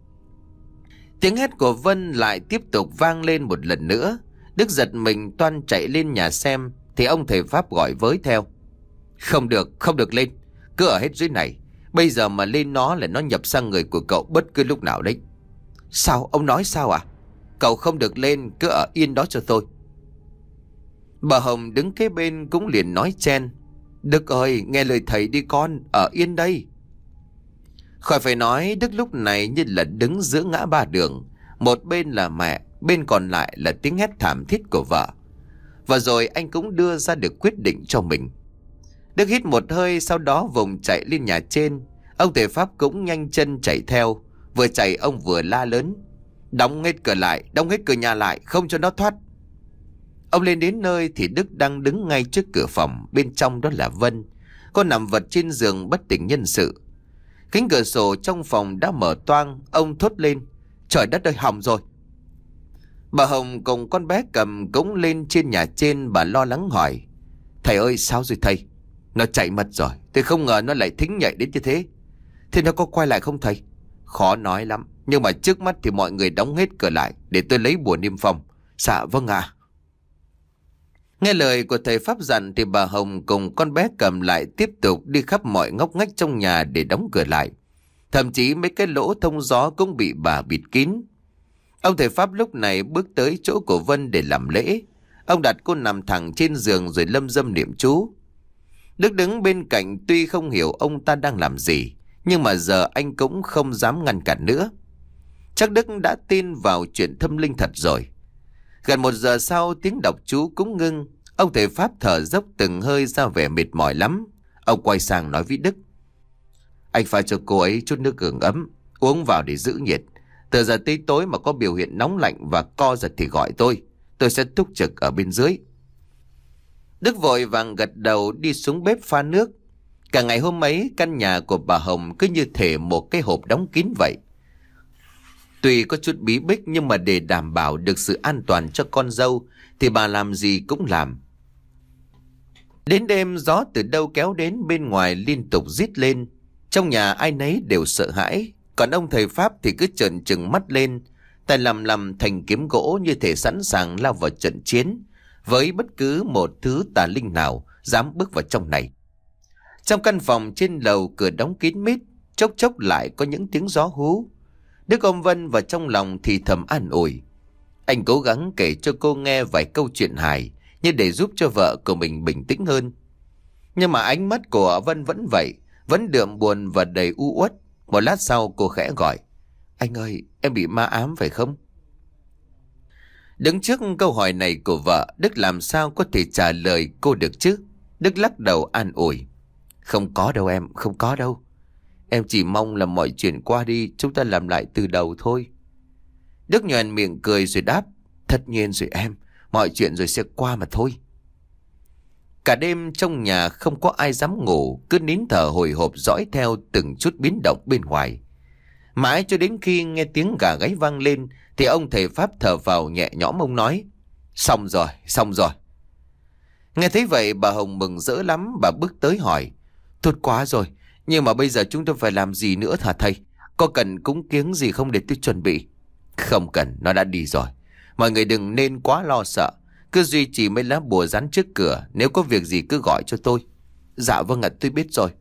Tiếng hét của Vân lại tiếp tục vang lên một lần nữa. Đức giật mình toan chạy lên nhà xem thì ông thầy Pháp gọi với theo. Không được, không được lên, cứ ở hết dưới này. Bây giờ mà lên nó là nó nhập sang người của cậu bất cứ lúc nào đấy. Sao, ông nói sao à? Cậu không được lên, cứ ở yên đó cho tôi. Bà Hồng đứng kế bên cũng liền nói chen. Đức ơi, nghe lời thầy đi con, ở yên đây. Khỏi phải nói, Đức lúc này như là đứng giữa ngã ba đường. Một bên là mẹ, bên còn lại là tiếng hét thảm thiết của vợ. Và rồi anh cũng đưa ra được quyết định cho mình. Đức hít một hơi, sau đó vùng chạy lên nhà trên. Ông thầy Pháp cũng nhanh chân chạy theo. Vừa chạy ông vừa la lớn. Đóng hết cửa lại, đóng hết cửa nhà lại, không cho nó thoát. Ông lên đến nơi thì Đức đang đứng ngay trước cửa phòng. Bên trong đó là Vân. Cô nằm vật trên giường bất tỉnh nhân sự. Cánh cửa sổ trong phòng đã mở toang. Ông thốt lên. Trời đất ơi, hỏng rồi. Bà Hồng cùng con bé Cầm cũng lên trên nhà trên. Bà lo lắng hỏi. Thầy ơi, sao rồi thầy? Nó chạy mất rồi. Tôi không ngờ nó lại thính nhạy đến như thế. Thế nó có quay lại không thầy? Khó nói lắm, nhưng mà trước mắt thì mọi người đóng hết cửa lại để tôi lấy bùa niêm phong. Dạ vâng ạ. Nghe lời của thầy Pháp dặn thì bà Hồng cùng con bé Cầm lại tiếp tục đi khắp mọi ngóc ngách trong nhà để đóng cửa lại. Thậm chí mấy cái lỗ thông gió cũng bị bà bịt kín. Ông thầy Pháp lúc này bước tới chỗ của Vân để làm lễ. Ông đặt cô nằm thẳng trên giường rồi lâm dâm niệm chú. Đức đứng bên cạnh tuy không hiểu ông ta đang làm gì, nhưng mà giờ anh cũng không dám ngăn cản nữa. Chắc Đức đã tin vào chuyện tâm linh thật rồi. Gần một giờ sau tiếng đọc chú cũng ngưng. Ông thầy Pháp thở dốc từng hơi ra vẻ mệt mỏi lắm. Ông quay sang nói với Đức: Anh pha cho cô ấy chút nước gừng ấm, uống vào để giữ nhiệt. Từ giờ tới tối mà có biểu hiện nóng lạnh và co giật thì gọi tôi. Tôi sẽ túc trực ở bên dưới. Đức vội vàng gật đầu đi xuống bếp pha nước. Cả ngày hôm ấy căn nhà của bà Hồng cứ như thể một cái hộp đóng kín vậy. Tuy có chút bí bích nhưng mà để đảm bảo được sự an toàn cho con dâu thì bà làm gì cũng làm. Đến đêm gió từ đâu kéo đến bên ngoài liên tục rít lên. Trong nhà ai nấy đều sợ hãi. Còn ông thầy Pháp thì cứ trợn trừng mắt lên, tay lầm lầm thành kiếm gỗ như thể sẵn sàng lao vào trận chiến với bất cứ một thứ tà linh nào dám bước vào trong này. Trong căn phòng trên lầu cửa đóng kín mít, chốc chốc lại có những tiếng gió hú. Đức ôm Vân vào trong lòng thì thầm an ủi. Anh cố gắng kể cho cô nghe vài câu chuyện hài như để giúp cho vợ của mình bình tĩnh hơn. Nhưng mà ánh mắt của Vân vẫn vậy, vẫn đượm buồn và đầy u uất. Một lát sau cô khẽ gọi: Anh ơi, em bị ma ám phải không? Đứng trước câu hỏi này của vợ, Đức làm sao có thể trả lời cô được chứ? Đức lắc đầu an ủi: Không có đâu em, không có đâu. Em chỉ mong là mọi chuyện qua đi, chúng ta làm lại từ đầu thôi. Đức nhoẻn miệng cười rồi đáp: Tất nhiên rồi em, mọi chuyện rồi sẽ qua mà thôi. Cả đêm trong nhà không có ai dám ngủ, cứ nín thở hồi hộp dõi theo từng chút biến động bên ngoài. Mãi cho đến khi nghe tiếng gà gáy vang lên thì ông thầy Pháp thở vào nhẹ nhõm, ông nói: Xong rồi, xong rồi. Nghe thấy vậy bà Hồng mừng rỡ lắm, bà bước tới hỏi: Tốt quá rồi, nhưng mà bây giờ chúng tôi phải làm gì nữa hả thầy? Có cần cúng kiếng gì không để tôi chuẩn bị? Không cần, nó đã đi rồi. Mọi người đừng nên quá lo sợ. Cứ duy trì mấy lá bùa dán trước cửa. Nếu có việc gì cứ gọi cho tôi. Dạ vâng ạ, tôi biết rồi.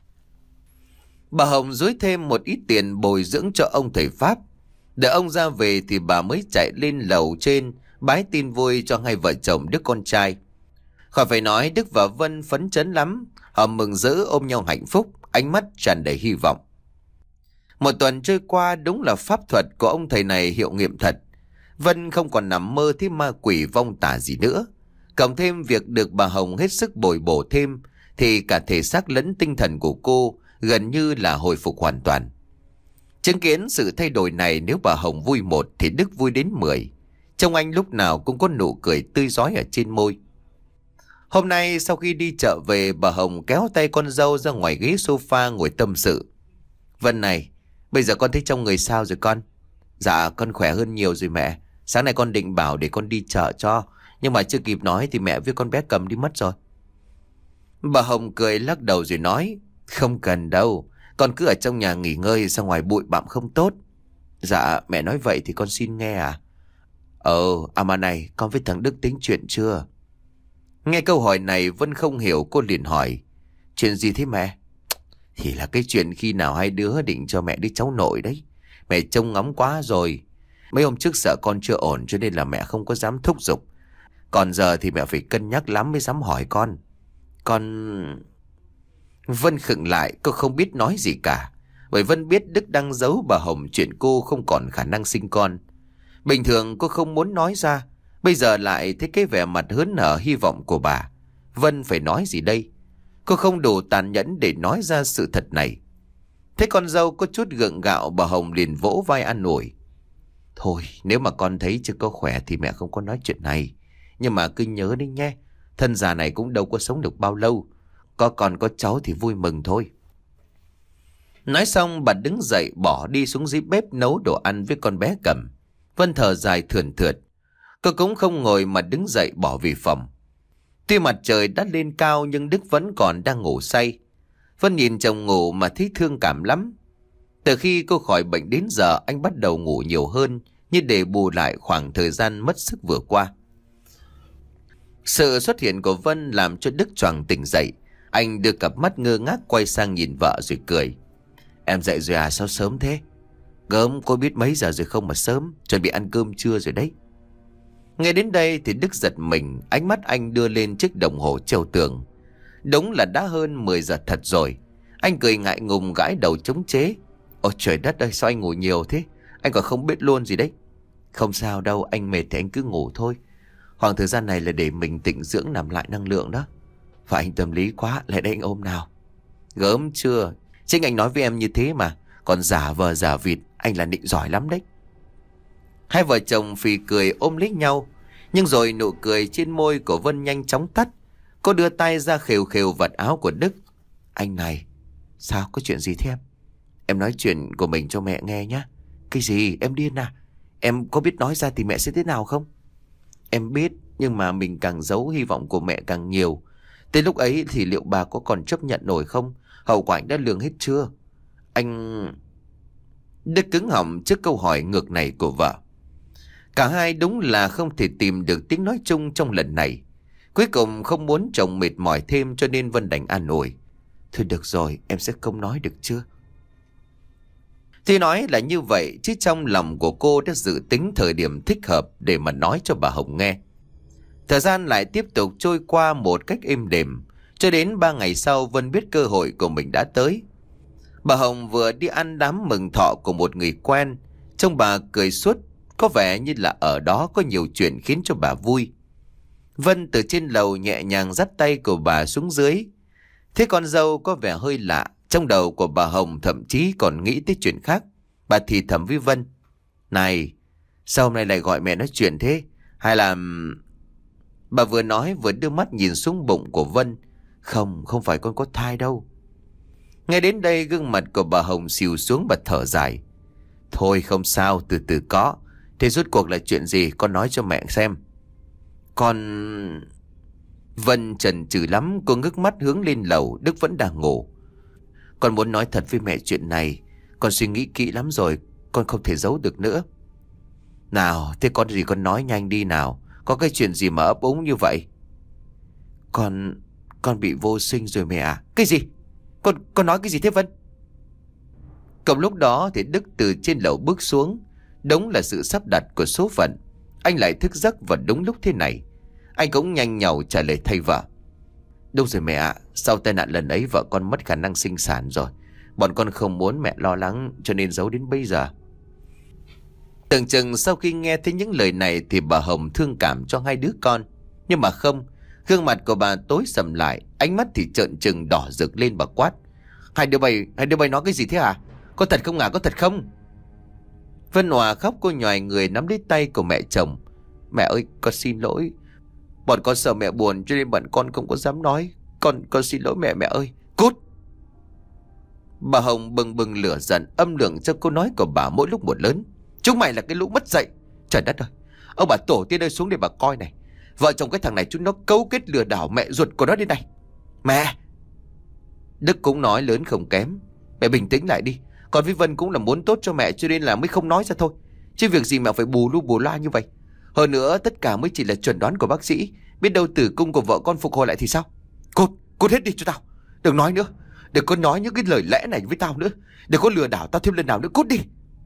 Bà Hồng dối thêm một ít tiền bồi dưỡng cho ông thầy Pháp. Đợi ông ra về thì bà mới chạy lên lầu trên bái tin vui cho hai vợ chồng đứa con trai. Khỏi phải nói, Đức và Vân phấn chấn lắm. Họ mừng rỡ ôm nhau hạnh phúc, ánh mắt tràn đầy hy vọng. Một tuần trôi qua, đúng là pháp thuật của ông thầy này hiệu nghiệm thật. Vân không còn nằm mơ thấy ma quỷ vong tà gì nữa. Cộng thêm việc được bà Hồng hết sức bồi bổ thêm thì cả thể xác lẫn tinh thần của cô gần như là hồi phục hoàn toàn. Chứng kiến sự thay đổi này, nếu bà Hồng vui một thì Đức vui đến mười. Trông anh lúc nào cũng có nụ cười tươi rói ở trên môi. Hôm nay sau khi đi chợ về, bà Hồng kéo tay con dâu ra ngoài ghế sofa ngồi tâm sự. Vân này, bây giờ con thấy trong người sao rồi con? Dạ con khỏe hơn nhiều rồi mẹ. Sáng nay con định bảo để con đi chợ cho, nhưng mà chưa kịp nói thì mẹ với con bé Cầm đi mất rồi. Bà Hồng cười lắc đầu rồi nói: Không cần đâu, con cứ ở trong nhà nghỉ ngơi, ra ngoài bụi bặm không tốt. Dạ mẹ nói vậy thì con xin nghe à? Ờ, à mà này, con với thằng Đức tính chuyện chưa? Nghe câu hỏi này Vân không hiểu, cô liền hỏi: Chuyện gì thế mẹ? Thì là cái chuyện khi nào hai đứa định cho mẹ đứa cháu nội đấy. Mẹ trông ngóng quá rồi. Mấy hôm trước sợ con chưa ổn cho nên là mẹ không có dám thúc giục. Còn giờ thì mẹ phải cân nhắc lắm mới dám hỏi con. Con... Vân khựng lại, cô không biết nói gì cả. Bởi Vân biết Đức đang giấu bà Hồng chuyện cô không còn khả năng sinh con. Bình thường cô không muốn nói ra, bây giờ lại thấy cái vẻ mặt hớn hở hy vọng của bà. Vân phải nói gì đây? Cô không đủ tàn nhẫn để nói ra sự thật này. Thấy con dâu có chút gượng gạo, bà Hồng liền vỗ vai an ủi: Thôi nếu mà con thấy chưa có khỏe thì mẹ không có nói chuyện này. Nhưng mà cứ nhớ đi nhé, thân già này cũng đâu có sống được bao lâu. Có con có cháu thì vui mừng thôi. Nói xong bà đứng dậy bỏ đi xuống dưới bếp nấu đồ ăn với con bé Cầm. Vân thở dài thườn thượt. Cô cũng không ngồi mà đứng dậy bỏ về phòng. Tuy mặt trời đã lên cao nhưng Đức vẫn còn đang ngủ say. Vân nhìn chồng ngủ mà thấy thương cảm lắm. Từ khi cô khỏi bệnh đến giờ anh bắt đầu ngủ nhiều hơn, như để bù lại khoảng thời gian mất sức vừa qua. Sự xuất hiện của Vân làm cho Đức choàng tỉnh dậy. Anh đưa cặp mắt ngơ ngác quay sang nhìn vợ rồi cười. Em dậy rồi à, sao sớm thế? Gớm, cô biết mấy giờ rồi không mà sớm, chuẩn bị ăn cơm trưa rồi đấy. Nghe đến đây thì Đức giật mình, ánh mắt anh đưa lên chiếc đồng hồ treo tường. Đúng là đã hơn mười giờ thật rồi. Anh cười ngại ngùng gãi đầu chống chế. Ôi trời đất ơi, sao anh ngủ nhiều thế? Anh còn không biết luôn gì đấy. Không sao đâu, anh mệt thì anh cứ ngủ thôi. Khoảng thời gian này là để mình tĩnh dưỡng, nằm lại năng lượng đó. Và anh tâm lý quá, lại đây anh ôm nào. Gớm chưa? Chính anh nói với em như thế mà. Còn giả vờ giả vịt, anh là nịnh giỏi lắm đấy. Hai vợ chồng phì cười ôm lấy nhau. Nhưng rồi nụ cười trên môi của Vân nhanh chóng tắt. Cô đưa tay ra khều khều vạt áo của Đức. Anh này, sao, có chuyện gì thế em? Em nói chuyện của mình cho mẹ nghe nhé. Cái gì, em điên à? Em có biết nói ra thì mẹ sẽ thế nào không? Em biết, nhưng mà mình càng giấu hy vọng của mẹ càng nhiều. Tới lúc ấy thì liệu bà có còn chấp nhận nổi không? Hậu quả anh đã lường hết chưa? Anh... Đức cứng họng trước câu hỏi ngược này của vợ. Cả hai đúng là không thể tìm được tiếng nói chung trong lần này. Cuối cùng không muốn chồng mệt mỏi thêm cho nên Vân đành an ủi. Thôi được rồi, em sẽ không nói được chưa? Thì nói là như vậy, chứ trong lòng của cô đã dự tính thời điểm thích hợp để mà nói cho bà Hồng nghe. Thời gian lại tiếp tục trôi qua một cách êm đềm. Cho đến ba ngày sau Vân biết cơ hội của mình đã tới. Bà Hồng vừa đi ăn đám mừng thọ của một người quen. Trông bà cười suốt, có vẻ như là ở đó có nhiều chuyện khiến cho bà vui. Vân từ trên lầu nhẹ nhàng dắt tay của bà xuống dưới. Thế con dâu có vẻ hơi lạ. Trong đầu của bà Hồng thậm chí còn nghĩ tới chuyện khác. Bà thì thầm với Vân. Này, sao hôm nay lại gọi mẹ nói chuyện thế? Hay là... Bà vừa nói vừa đưa mắt nhìn xuống bụng của Vân. Không, không phải con có thai đâu. Nghe đến đây gương mặt của bà Hồng xìu xuống, bà thở dài. Thôi không sao, từ từ có. Thế rốt cuộc là chuyện gì, con nói cho mẹ xem. Con... Vân chần chừ lắm, cô ngước mắt hướng lên lầu. Đức vẫn đang ngủ. Con muốn nói thật với mẹ chuyện này. Con suy nghĩ kỹ lắm rồi, con không thể giấu được nữa. Nào, thế con gì con nói nhanh đi nào. Có cái chuyện gì mà ấp úng như vậy? Con... Con bị vô sinh rồi mẹ à? Cái gì? Con... Con nói cái gì thế Vân? Cùng lúc đó thì Đức từ trên lầu bước xuống. Đúng là sự sắp đặt của số phận. Anh lại thức giấc vào đúng lúc thế này. Anh cũng nhanh nhảu trả lời thay vợ. Đúng rồi mẹ ạ, sau tai nạn lần ấy vợ con mất khả năng sinh sản rồi. Bọn con không muốn mẹ lo lắng cho nên giấu đến bây giờ. Tưởng chừng sau khi nghe thấy những lời này thì bà Hồng thương cảm cho hai đứa con. Nhưng mà không, gương mặt của bà tối sầm lại, ánh mắt thì trợn trừng đỏ rực lên, bà quát. Hai đứa bay, hai đứa bay nói cái gì thế hả? Có thật không à, có thật không? Vân Hòa khóc, cô nhoài người nắm lấy tay của mẹ chồng. Mẹ ơi, con xin lỗi. Bọn con sợ mẹ buồn cho nên bọn con không có dám nói. Con, con xin lỗi mẹ, mẹ ơi. Cút! Bà Hồng bừng bừng lửa giận, âm lượng cho câu nói của bà mỗi lúc một lớn. Chúng mày là cái lũ mất dạy. Trời đất ơi, ông bà tổ tiên ơi, xuống để bà coi này. Vợ chồng cái thằng này chúng nó cấu kết lừa đảo mẹ ruột của nó đến đây. Mẹ! Đức cũng nói lớn không kém. Mẹ bình tĩnh lại đi. Còn với Vân cũng là muốn tốt cho mẹ cho nên là mới không nói ra thôi. Chứ việc gì mà phải bù lu bù loa như vậy. Hơn nữa tất cả mới chỉ là chuẩn đoán của bác sĩ. Biết đâu tử cung của vợ con phục hồi lại thì sao? Cút, cút hết đi cho tao. Đừng nói nữa. Đừng có nói những cái lời lẽ này với tao nữa. Đừng có lừa đảo tao thêm lần nào nữa, cút đi.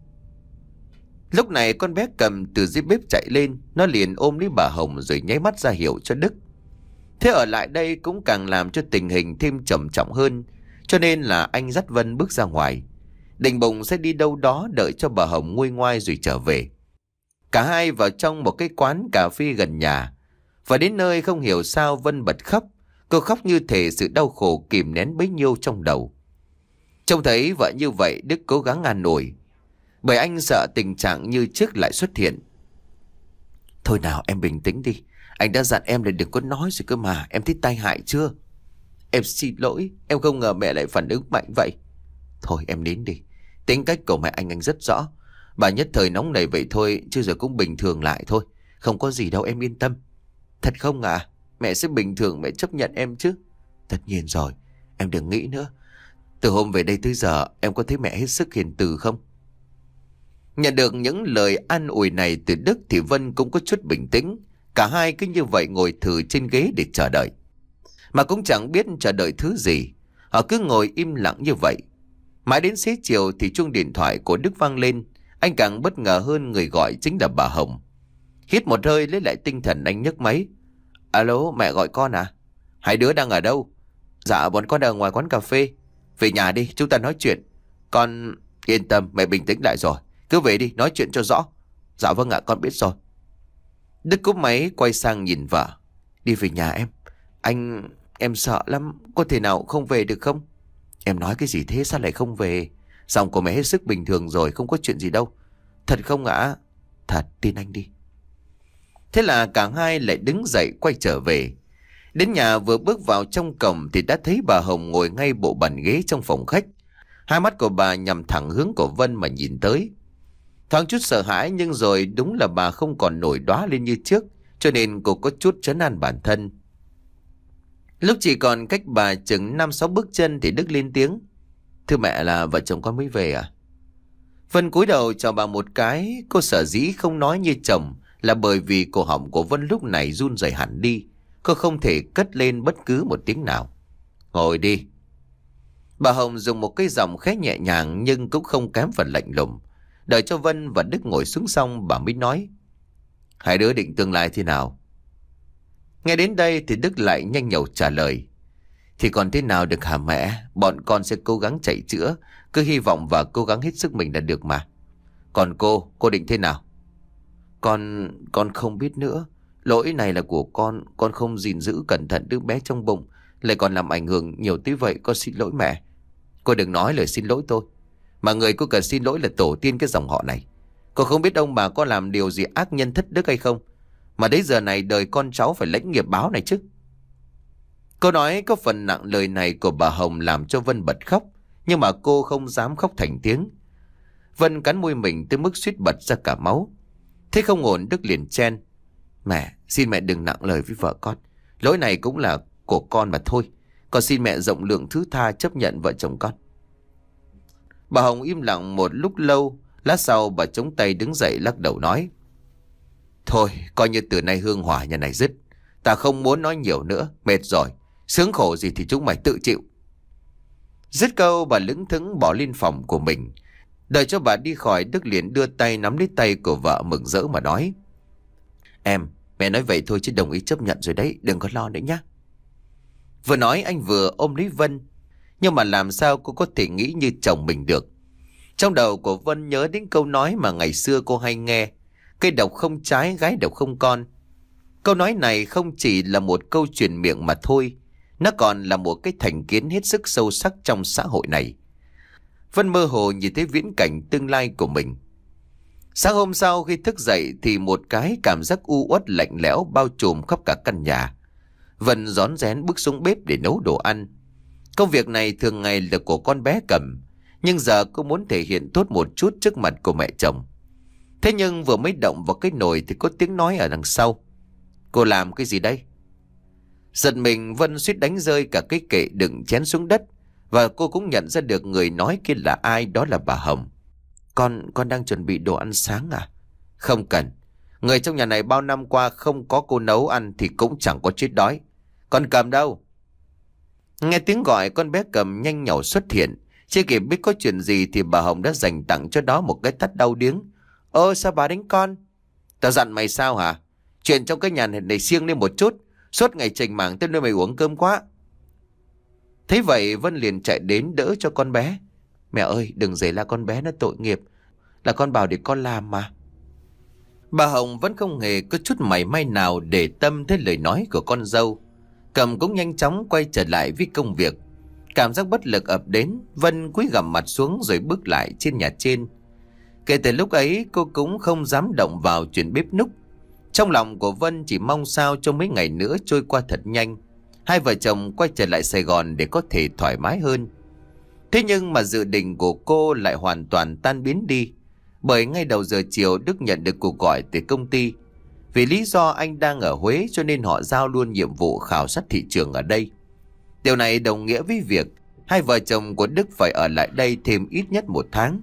Lúc này con bé Cầm từ dưới bếp chạy lên. Nó liền ôm lấy bà Hồng rồi nháy mắt ra hiệu cho Đức. Thế ở lại đây cũng càng làm cho tình hình thêm trầm trọng hơn. Cho nên là anh dắt Vân bước ra ngoài. Định bụng sẽ đi đâu đó đợi cho bà Hồng nguôi ngoai rồi trở về. Cả hai vào trong một cái quán cà phê gần nhà. Và đến nơi không hiểu sao Vân bật khóc. Cô khóc như thể sự đau khổ kìm nén bấy nhiêu trong đầu. Trông thấy vợ như vậy, Đức cố gắng an ủi. Bởi anh sợ tình trạng như trước lại xuất hiện. Thôi nào em bình tĩnh đi. Anh đã dặn em là đừng có nói rồi cơ mà. Em thấy tai hại chưa? Em xin lỗi. Em không ngờ mẹ lại phản ứng mạnh vậy. Thôi em nín đi. Tính cách của mẹ anh anh rất rõ. Bà nhất thời nóng nảy vậy thôi, chứ rồi cũng bình thường lại thôi. Không có gì đâu, em yên tâm. Thật không à? Mẹ sẽ bình thường, mẹ chấp nhận em chứ? Tất nhiên rồi. Em đừng nghĩ nữa. Từ hôm về đây tới giờ em có thấy mẹ hết sức hiền từ không? Nhận được những lời an ủi này từ Đức thì Vân cũng có chút bình tĩnh. Cả hai cứ như vậy ngồi thử trên ghế để chờ đợi. Mà cũng chẳng biết chờ đợi thứ gì. Họ cứ ngồi im lặng như vậy. Mãi đến xế chiều thì chuông điện thoại của Đức vang lên. Anh càng bất ngờ hơn, người gọi chính là bà Hồng. Hít một hơi lấy lại tinh thần, anh nhấc máy. Alo, mẹ gọi con à? Hai đứa đang ở đâu? Dạ, bọn con đang ở ngoài quán cà phê. Về nhà đi, chúng ta nói chuyện. Con yên tâm, mẹ bình tĩnh lại rồi. Cứ về đi, nói chuyện cho rõ. Dạ vâng ạ, con biết rồi. Đức cúp máy quay sang nhìn vợ. Đi về nhà em. Anh... em sợ lắm. Có thể nào không về được không? Em nói cái gì thế, sao lại không về? Giọng của mẹ hết sức bình thường rồi, không có chuyện gì đâu. Thật không ạ? Thật, tin anh đi. Thế là cả hai lại đứng dậy quay trở về. Đến nhà vừa bước vào trong cổng thì đã thấy bà Hồng ngồi ngay bộ bàn ghế trong phòng khách. Hai mắt của bà nhằm thẳng hướng của Vân mà nhìn tới. Thoáng chút sợ hãi, nhưng rồi đúng là bà không còn nổi đóa lên như trước, cho nên cô có chút trấn an bản thân. Lúc chỉ còn cách bà chừng năm sáu bước chân thì Đức lên tiếng. Thưa mẹ, là vợ chồng con mới về à? Vân cúi đầu chào bà một cái. Cô sở dĩ không nói như chồng là bởi vì cổ họng của Vân lúc này run rẩy hẳn đi. Cô không thể cất lên bất cứ một tiếng nào. Ngồi đi. Bà Hồng dùng một cái giọng khẽ nhẹ nhàng nhưng cũng không kém phần lạnh lùng. Đợi cho Vân và Đức ngồi xuống xong bà mới nói. Hai đứa định tương lai thế nào? Nghe đến đây thì Đức lại nhanh nhẩu trả lời. Thì còn thế nào được hả mẹ? Bọn con sẽ cố gắng chạy chữa. Cứ hy vọng và cố gắng hết sức mình là được mà. Còn cô, cô định thế nào? Con, con không biết nữa. Lỗi này là của con. Con không gìn giữ cẩn thận đứa bé trong bụng, lại còn làm ảnh hưởng nhiều tới vậy. Con xin lỗi mẹ. Cô đừng nói lời xin lỗi tôi. Mà người cô cần xin lỗi là tổ tiên cái dòng họ này. Cô không biết ông bà có làm điều gì ác nhân thất đức hay không, mà đến giờ này đời con cháu phải lãnh nghiệp báo này chứ. Câu nói có phần nặng lời này của bà Hồng làm cho Vân bật khóc. Nhưng mà cô không dám khóc thành tiếng. Vân cắn môi mình tới mức suýt bật ra cả máu. Thế không ổn, Đức liền chen. Mẹ, xin mẹ đừng nặng lời với vợ con. Lỗi này cũng là của con mà thôi. Con xin mẹ rộng lượng thứ tha chấp nhận vợ chồng con. Bà Hồng im lặng một lúc lâu. Lát sau bà chống tay đứng dậy lắc đầu nói. Thôi, coi như từ nay hương hỏa nhà này dứt. Ta không muốn nói nhiều nữa, mệt rồi. Sướng khổ gì thì chúng mày tự chịu. Dứt câu bà lững thững bỏ lên phòng của mình. Đợi cho bà đi khỏi, Đức liền đưa tay nắm lấy tay của vợ mừng rỡ mà nói. Em, mẹ nói vậy thôi chứ đồng ý chấp nhận rồi đấy, đừng có lo nữa nhé. Vừa nói anh vừa ôm lấy Vân. Nhưng mà làm sao cô có thể nghĩ như chồng mình được? Trong đầu của Vân nhớ đến câu nói mà ngày xưa cô hay nghe. Cây độc không trái, gái độc không con. Câu nói này không chỉ là một câu truyền miệng mà thôi. Nó còn là một cái thành kiến hết sức sâu sắc trong xã hội này. Vân mơ hồ nhìn thấy viễn cảnh tương lai của mình. Sáng hôm sau khi thức dậy thì một cái cảm giác u uất lạnh lẽo bao trùm khắp cả căn nhà. Vân rón rén bước xuống bếp để nấu đồ ăn. Công việc này thường ngày là của con bé Cẩm, nhưng giờ cô muốn thể hiện tốt một chút trước mặt của mẹ chồng. Thế nhưng vừa mới động vào cái nồi thì có tiếng nói ở đằng sau. Cô làm cái gì đây? Giật mình, Vân suýt đánh rơi cả cái kệ đựng chén xuống đất. Và cô cũng nhận ra được người nói kia là ai, đó là bà Hồng. Con, con đang chuẩn bị đồ ăn sáng à? Không cần. Người trong nhà này bao năm qua không có cô nấu ăn thì cũng chẳng có chết đói. Con Cầm đâu? Nghe tiếng gọi, con bé Cầm nhanh nhảu xuất hiện. Chưa kịp biết có chuyện gì thì bà Hồng đã dành tặng cho đó một cái tát đau điếng. Ơ, sao bà đánh con? Tao dặn mày sao hả? Chuyện trong cái nhà này siêng lên một chút. Suốt ngày chành mảng tới nơi mày uống cơm quá. Thấy vậy Vân liền chạy đến đỡ cho con bé. Mẹ ơi, đừng giày la con bé, nó tội nghiệp. Là con bảo để con làm mà. Bà Hồng vẫn không hề có chút mảy may nào để tâm tới lời nói của con dâu. Cầm cũng nhanh chóng quay trở lại với công việc. Cảm giác bất lực ập đến, Vân cúi gằm mặt xuống rồi bước lại trên nhà trên. Kể từ lúc ấy cô cũng không dám động vào chuyện bếp núc. Trong lòng của Vân chỉ mong sao cho mấy ngày nữa trôi qua thật nhanh, hai vợ chồng quay trở lại Sài Gòn để có thể thoải mái hơn. Thế nhưng mà dự định của cô lại hoàn toàn tan biến đi. Bởi ngay đầu giờ chiều Đức nhận được cuộc gọi từ công ty. Vì lý do anh đang ở Huế cho nên họ giao luôn nhiệm vụ khảo sát thị trường ở đây. Điều này đồng nghĩa với việc hai vợ chồng của Đức phải ở lại đây thêm ít nhất một tháng.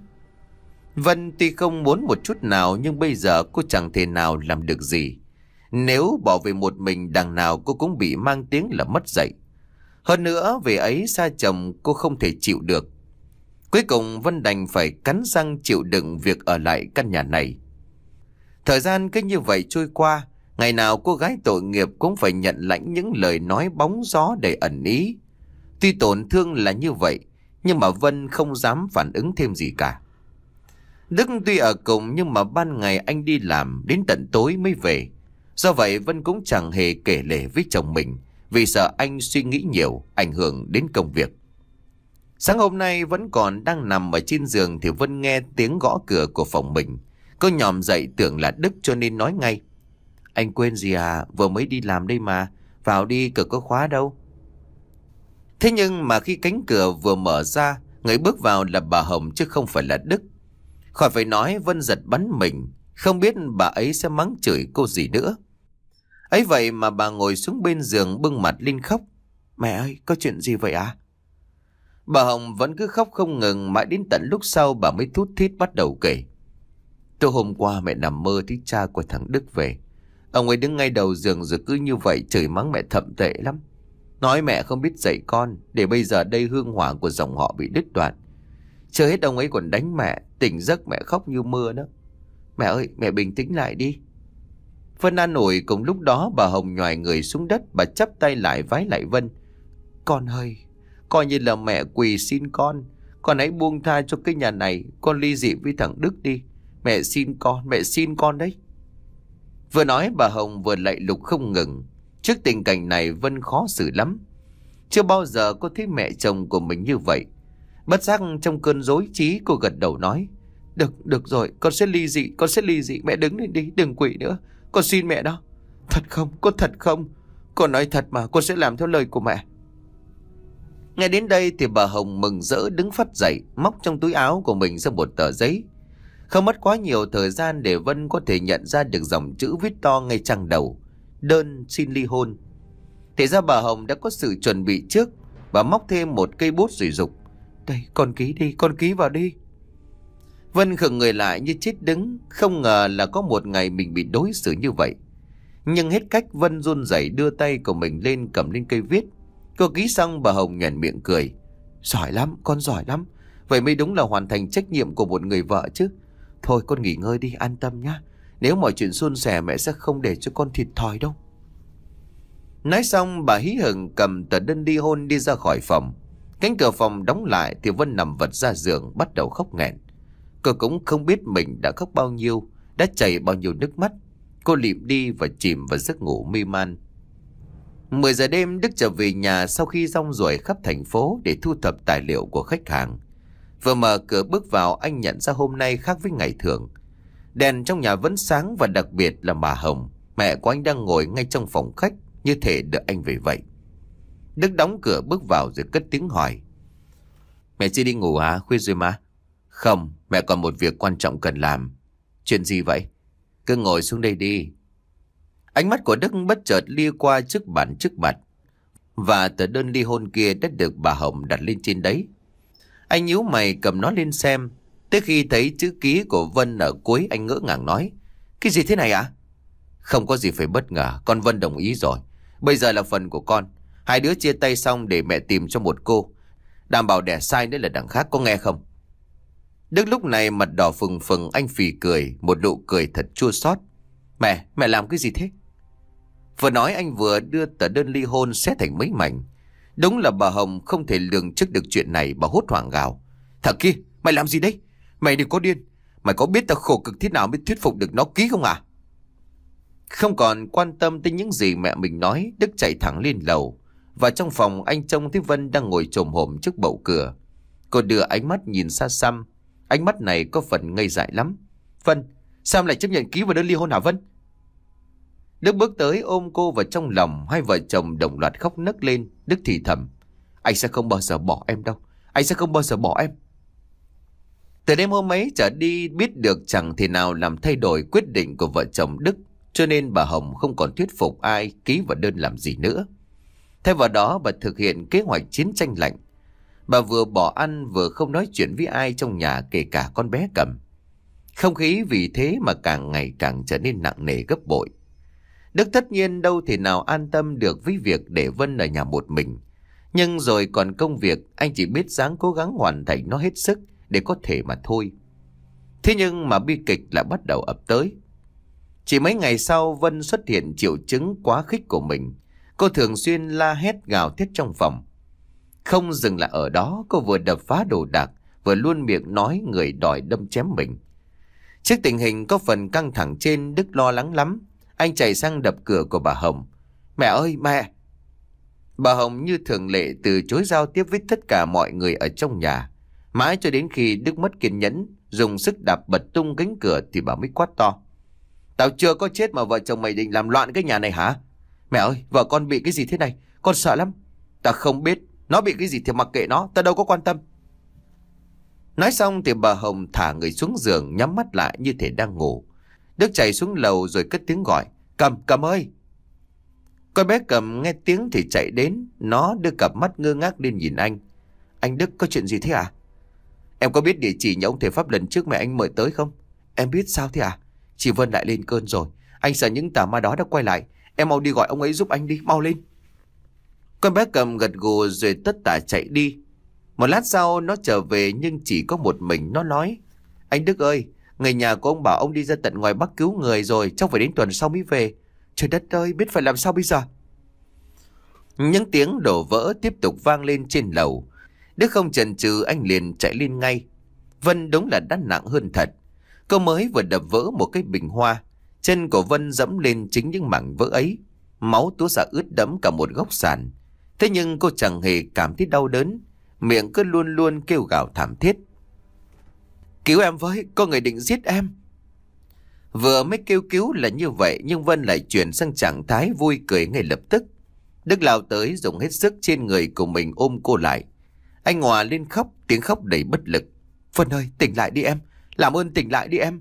Vân tuy không muốn một chút nào, nhưng bây giờ cô chẳng thể nào làm được gì. Nếu bỏ về một mình, đằng nào cô cũng bị mang tiếng là mất dạy. Hơn nữa, về ấy xa chồng cô không thể chịu được. Cuối cùng Vân đành phải cắn răng chịu đựng việc ở lại căn nhà này. Thời gian cứ như vậy trôi qua, ngày nào cô gái tội nghiệp cũng phải nhận lãnh những lời nói bóng gió đầy ẩn ý. Tuy tổn thương là như vậy, nhưng mà Vân không dám phản ứng thêm gì cả. Đức tuy ở cùng, nhưng mà ban ngày anh đi làm đến tận tối mới về. Do vậy Vân cũng chẳng hề kể lể với chồng mình, vì sợ anh suy nghĩ nhiều, ảnh hưởng đến công việc. Sáng hôm nay vẫn còn đang nằm ở trên giường thì Vân nghe tiếng gõ cửa của phòng mình. Cô nhòm dậy tưởng là Đức cho nên nói ngay: "Anh quên gì à, vừa mới đi làm đây mà, vào đi, cửa có khóa đâu." Thế nhưng mà khi cánh cửa vừa mở ra, người bước vào là bà Hồng chứ không phải là Đức. Khỏi phải nói, Vân giật bắn mình, không biết bà ấy sẽ mắng chửi cô gì nữa. Ấy vậy mà bà ngồi xuống bên giường bưng mặt lên khóc. "Mẹ ơi, có chuyện gì vậy à?" Bà Hồng vẫn cứ khóc không ngừng, mãi đến tận lúc sau bà mới thút thít bắt đầu kể. "Tối hôm qua mẹ nằm mơ thấy cha của thằng Đức về. Ông ấy đứng ngay đầu giường rồi cứ như vậy chửi mắng mẹ thậm tệ lắm. Nói mẹ không biết dạy con, để bây giờ đây hương hỏa của dòng họ bị đứt đoạn. Chưa hết ông ấy còn đánh mẹ, tỉnh giấc mẹ khóc như mưa đó. Mẹ ơi, mẹ bình tĩnh lại đi." Vân an ủi, cùng lúc đó bà Hồng nhoài người xuống đất, bà chắp tay lại vái lại Vân. "Con ơi, coi như là mẹ quỳ xin con, con hãy buông tha cho cái nhà này, con ly dị với thằng Đức đi. Mẹ xin con, mẹ xin con đấy." Vừa nói bà Hồng vừa lạy lục không ngừng. Trước tình cảnh này Vân khó xử lắm. Chưa bao giờ cô thấy mẹ chồng của mình như vậy. Bất giác trong cơn rối trí cô gật đầu nói: Được, được rồi, con sẽ ly dị, con sẽ ly dị. Mẹ đứng lên đi, đừng quỵ nữa. Con xin mẹ đó." "Thật không, con thật không? Con nói thật mà, con sẽ làm theo lời của mẹ." Nghe đến đây thì bà Hồng mừng rỡ đứng phắt dậy, móc trong túi áo của mình ra một tờ giấy. Không mất quá nhiều thời gian để Vân có thể nhận ra được dòng chữ viết to ngay trang đầu: "Đơn xin ly hôn." Thì ra bà Hồng đã có sự chuẩn bị trước. Bà móc thêm một cây bút rồi dục: "Đây, con ký đi, con ký vào đi." Vân khựng người lại như chết đứng, không ngờ là có một ngày mình bị đối xử như vậy. Nhưng hết cách, Vân run rẩy đưa tay của mình lên cầm lên cây viết. Cô ký xong bà Hồng nhoẻn miệng cười: "Giỏi lắm, con giỏi lắm. Vậy mới đúng là hoàn thành trách nhiệm của một người vợ chứ. Thôi con nghỉ ngơi đi, an tâm nhá. Nếu mọi chuyện suôn sẻ mẹ sẽ không để cho con thiệt thòi đâu." Nói xong bà hí hửng cầm tờ đơn ly hôn đi ra khỏi phòng. Cánh cửa phòng đóng lại thì Vân nằm vật ra giường bắt đầu khóc nghẹn. Cô cũng không biết mình đã khóc bao nhiêu, đã chảy bao nhiêu nước mắt. Cô lịm đi và chìm vào giấc ngủ mê man. Mười giờ đêm Đức trở về nhà sau khi rong ruổi khắp thành phố để thu thập tài liệu của khách hàng. Vừa mở cửa bước vào, anh nhận ra hôm nay khác với ngày thường. Đèn trong nhà vẫn sáng, và đặc biệt là bà Hồng, mẹ của anh, đang ngồi ngay trong phòng khách như thể đợi anh về vậy. Đức đóng cửa bước vào rồi cất tiếng hỏi: "Mẹ chưa đi ngủ hả? Khuya rồi mà." "Không, mẹ còn một việc quan trọng cần làm." "Chuyện gì vậy?" "Cứ ngồi xuống đây đi." Ánh mắt của Đức bất chợt lia qua chiếc bàn trước mặt, và tờ đơn ly hôn kia đã được bà Hồng đặt lên trên đấy. Anh nhíu mày cầm nó lên xem. Tới khi thấy chữ ký của Vân ở cuối, anh ngỡ ngàng nói: "Cái gì thế này ạ?" "Không có gì phải bất ngờ, con Vân đồng ý rồi. Bây giờ là phần của con. Hai đứa chia tay xong để mẹ tìm cho một cô. Đảm bảo đẻ sai nữa là đằng khác, có nghe không?" Đức lúc này mặt đỏ phừng phừng, anh phì cười, một nụ cười thật chua xót. Mẹ, mẹ làm cái gì thế?" Vừa nói anh vừa đưa tờ đơn ly hôn xé thành mấy mảnh. Đúng là bà Hồng không thể lường trước được chuyện này, bà hốt hoảng gào: "Thằng kia, mày làm gì đấy? Mày đừng có điên. Mày có biết tao khổ cực thế nào mới thuyết phục được nó ký không à?" Không còn quan tâm tới những gì mẹ mình nói, Đức chạy thẳng lên lầu. Và trong phòng anh trông thấy Vân đang ngồi chồm hổm trước bậu cửa. Cô đưa ánh mắt nhìn xa xăm. Ánh mắt này có phần ngây dại lắm. "Vân, sao em lại chấp nhận ký vào đơn ly hôn hả Vân?" Đức bước tới ôm cô vào trong lòng. Hai vợ chồng đồng loạt khóc nấc lên. Đức thì thầm: "Anh sẽ không bao giờ bỏ em đâu. Anh sẽ không bao giờ bỏ em." Từ đêm hôm ấy trở đi, biết được chẳng thể nào làm thay đổi quyết định của vợ chồng Đức, cho nên bà Hồng không còn thuyết phục ai ký vào đơn làm gì nữa. Thay vào đó bà thực hiện kế hoạch chiến tranh lạnh. Bà vừa bỏ ăn vừa không nói chuyện với ai trong nhà, kể cả con bé Cầm. Không khí vì thế mà càng ngày càng trở nên nặng nề gấp bội. Đức tất nhiên đâu thể nào an tâm được với việc để Vân ở nhà một mình. Nhưng rồi còn công việc, anh chỉ biết ráng cố gắng hoàn thành nó hết sức để có thể mà thôi. Thế nhưng mà bi kịch lại bắt đầu ập tới. Chỉ mấy ngày sau, Vân xuất hiện triệu chứng quá khích của mình. Cô thường xuyên la hét gào thét trong phòng. Không dừng lại ở đó, cô vừa đập phá đồ đạc, vừa luôn miệng nói người đòi đâm chém mình. Trước tình hình có phần căng thẳng trên, Đức lo lắng lắm. Anh chạy sang đập cửa của bà Hồng. Mẹ ơi mẹ! Bà Hồng như thường lệ từ chối giao tiếp với tất cả mọi người ở trong nhà. Mãi cho đến khi Đức mất kiên nhẫn, dùng sức đạp bật tung cánh cửa thì bà mới quát to. Tao chưa có chết mà vợ chồng mày định làm loạn cái nhà này hả? Mẹ ơi, vợ con bị cái gì thế này? Con sợ lắm. Tao không biết, nó bị cái gì thì mặc kệ nó, tao đâu có quan tâm. Nói xong thì bà Hồng thả người xuống giường, nhắm mắt lại như thể đang ngủ. Đức chạy xuống lầu rồi cất tiếng gọi. Cầm, Cầm ơi! Con bé Cầm nghe tiếng thì chạy đến. Nó đưa cặp mắt ngơ ngác lên nhìn anh. Anh Đức, có chuyện gì thế à? Em có biết địa chỉ nhà ông thầy Pháp lần trước mẹ anh mời tới không? Em biết, sao thế à? Chị Vân lại lên cơn rồi. Anh sợ những tà ma đó đã quay lại. Em mau đi gọi ông ấy giúp anh đi, mau lên. Con bé Cầm gật gù rồi tất tả chạy đi. Một lát sau nó trở về nhưng chỉ có một mình nó nói. Anh Đức ơi, người nhà của ông bảo ông đi ra tận ngoài Bắc cứu người rồi, chắc phải đến tuần sau mới về. Trời đất ơi, biết phải làm sao bây giờ? Những tiếng đổ vỡ tiếp tục vang lên trên lầu. Đức không chần chừ, anh liền chạy lên ngay. Vân đúng là đã nặng hơn thật. Cô mới vừa đập vỡ một cái bình hoa. Chân của Vân dẫm lên chính những mảng vỡ ấy. Máu túa ra ướt đẫm cả một góc sàn. Thế nhưng cô chẳng hề cảm thấy đau đớn. Miệng cứ luôn luôn kêu gào thảm thiết. Cứu em với, có người định giết em. Vừa mới kêu cứu là như vậy, nhưng Vân lại chuyển sang trạng thái vui cười ngay lập tức. Đức lao tới dùng hết sức trên người của mình ôm cô lại. Anh ngòa lên khóc, tiếng khóc đầy bất lực. Vân ơi, tỉnh lại đi em, làm ơn tỉnh lại đi em.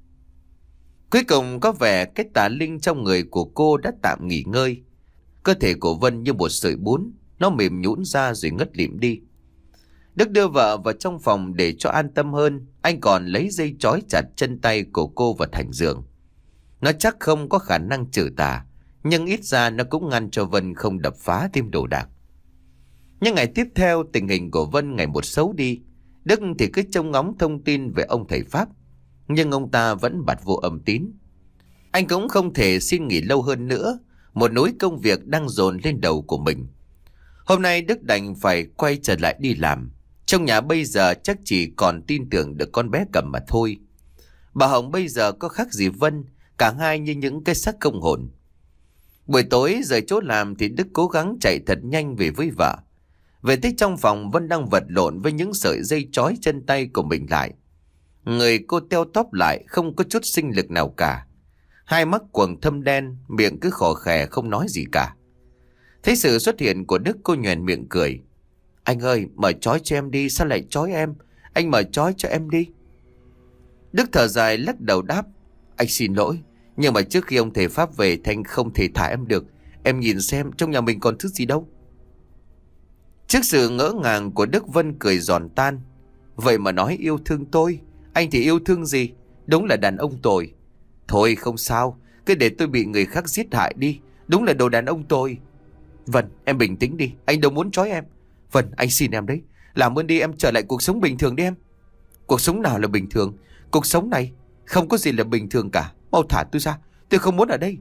Cuối cùng có vẻ cái tà linh trong người của cô đã tạm nghỉ ngơi. Cơ thể của Vân như một sợi bún, nó mềm nhũn ra rồi ngất lịm đi. Đức đưa vợ vào trong phòng để cho an tâm hơn. Anh còn lấy dây trói chặt chân tay của cô vào thành giường. Nó chắc không có khả năng trừ tà, nhưng ít ra nó cũng ngăn cho Vân không đập phá thêm đồ đạc. Nhưng ngày tiếp theo, tình hình của Vân ngày một xấu đi. Đức thì cứ trông ngóng thông tin về ông thầy Pháp, nhưng ông ta vẫn bặt vô âm tín. Anh cũng không thể xin nghỉ lâu hơn nữa. Một núi công việc đang dồn lên đầu của mình. Hôm nay Đức đành phải quay trở lại đi làm. Trong nhà bây giờ chắc chỉ còn tin tưởng được con bé Cầm mà thôi. Bà Hồng bây giờ có khác gì Vân, cả hai như những cái xác không hồn. Buổi tối rời chỗ làm thì Đức cố gắng chạy thật nhanh về với vợ. Về tới trong phòng, Vân đang vật lộn với những sợi dây trói chân tay của mình lại. Người cô teo tóp lại, không có chút sinh lực nào cả. Hai mắt quầng thâm đen, miệng cứ khò khè không nói gì cả. Thấy sự xuất hiện của Đức, cô nhoẻn miệng cười. Anh ơi, mở trói cho em đi, sao lại trói em? Anh mở trói cho em đi. Đức thở dài lắc đầu đáp. Anh xin lỗi, nhưng mà trước khi ông thầy Pháp về thì anh không thể thả em được. Em nhìn xem trong nhà mình còn thứ gì đâu. Trước sự ngỡ ngàng của Đức, Vân cười giòn tan. Vậy mà nói yêu thương tôi, anh thì yêu thương gì? Đúng là đàn ông tồi. Thôi không sao, cứ để tôi bị người khác giết hại đi. Đúng là đồ đàn ông tồi. Vân, em bình tĩnh đi, anh đâu muốn trói em. Vân, anh xin em đấy, làm ơn đi, em trở lại cuộc sống bình thường đi em. Cuộc sống nào là bình thường? Cuộc sống này không có gì là bình thường cả. Mau thả tôi ra, tôi không muốn ở đây.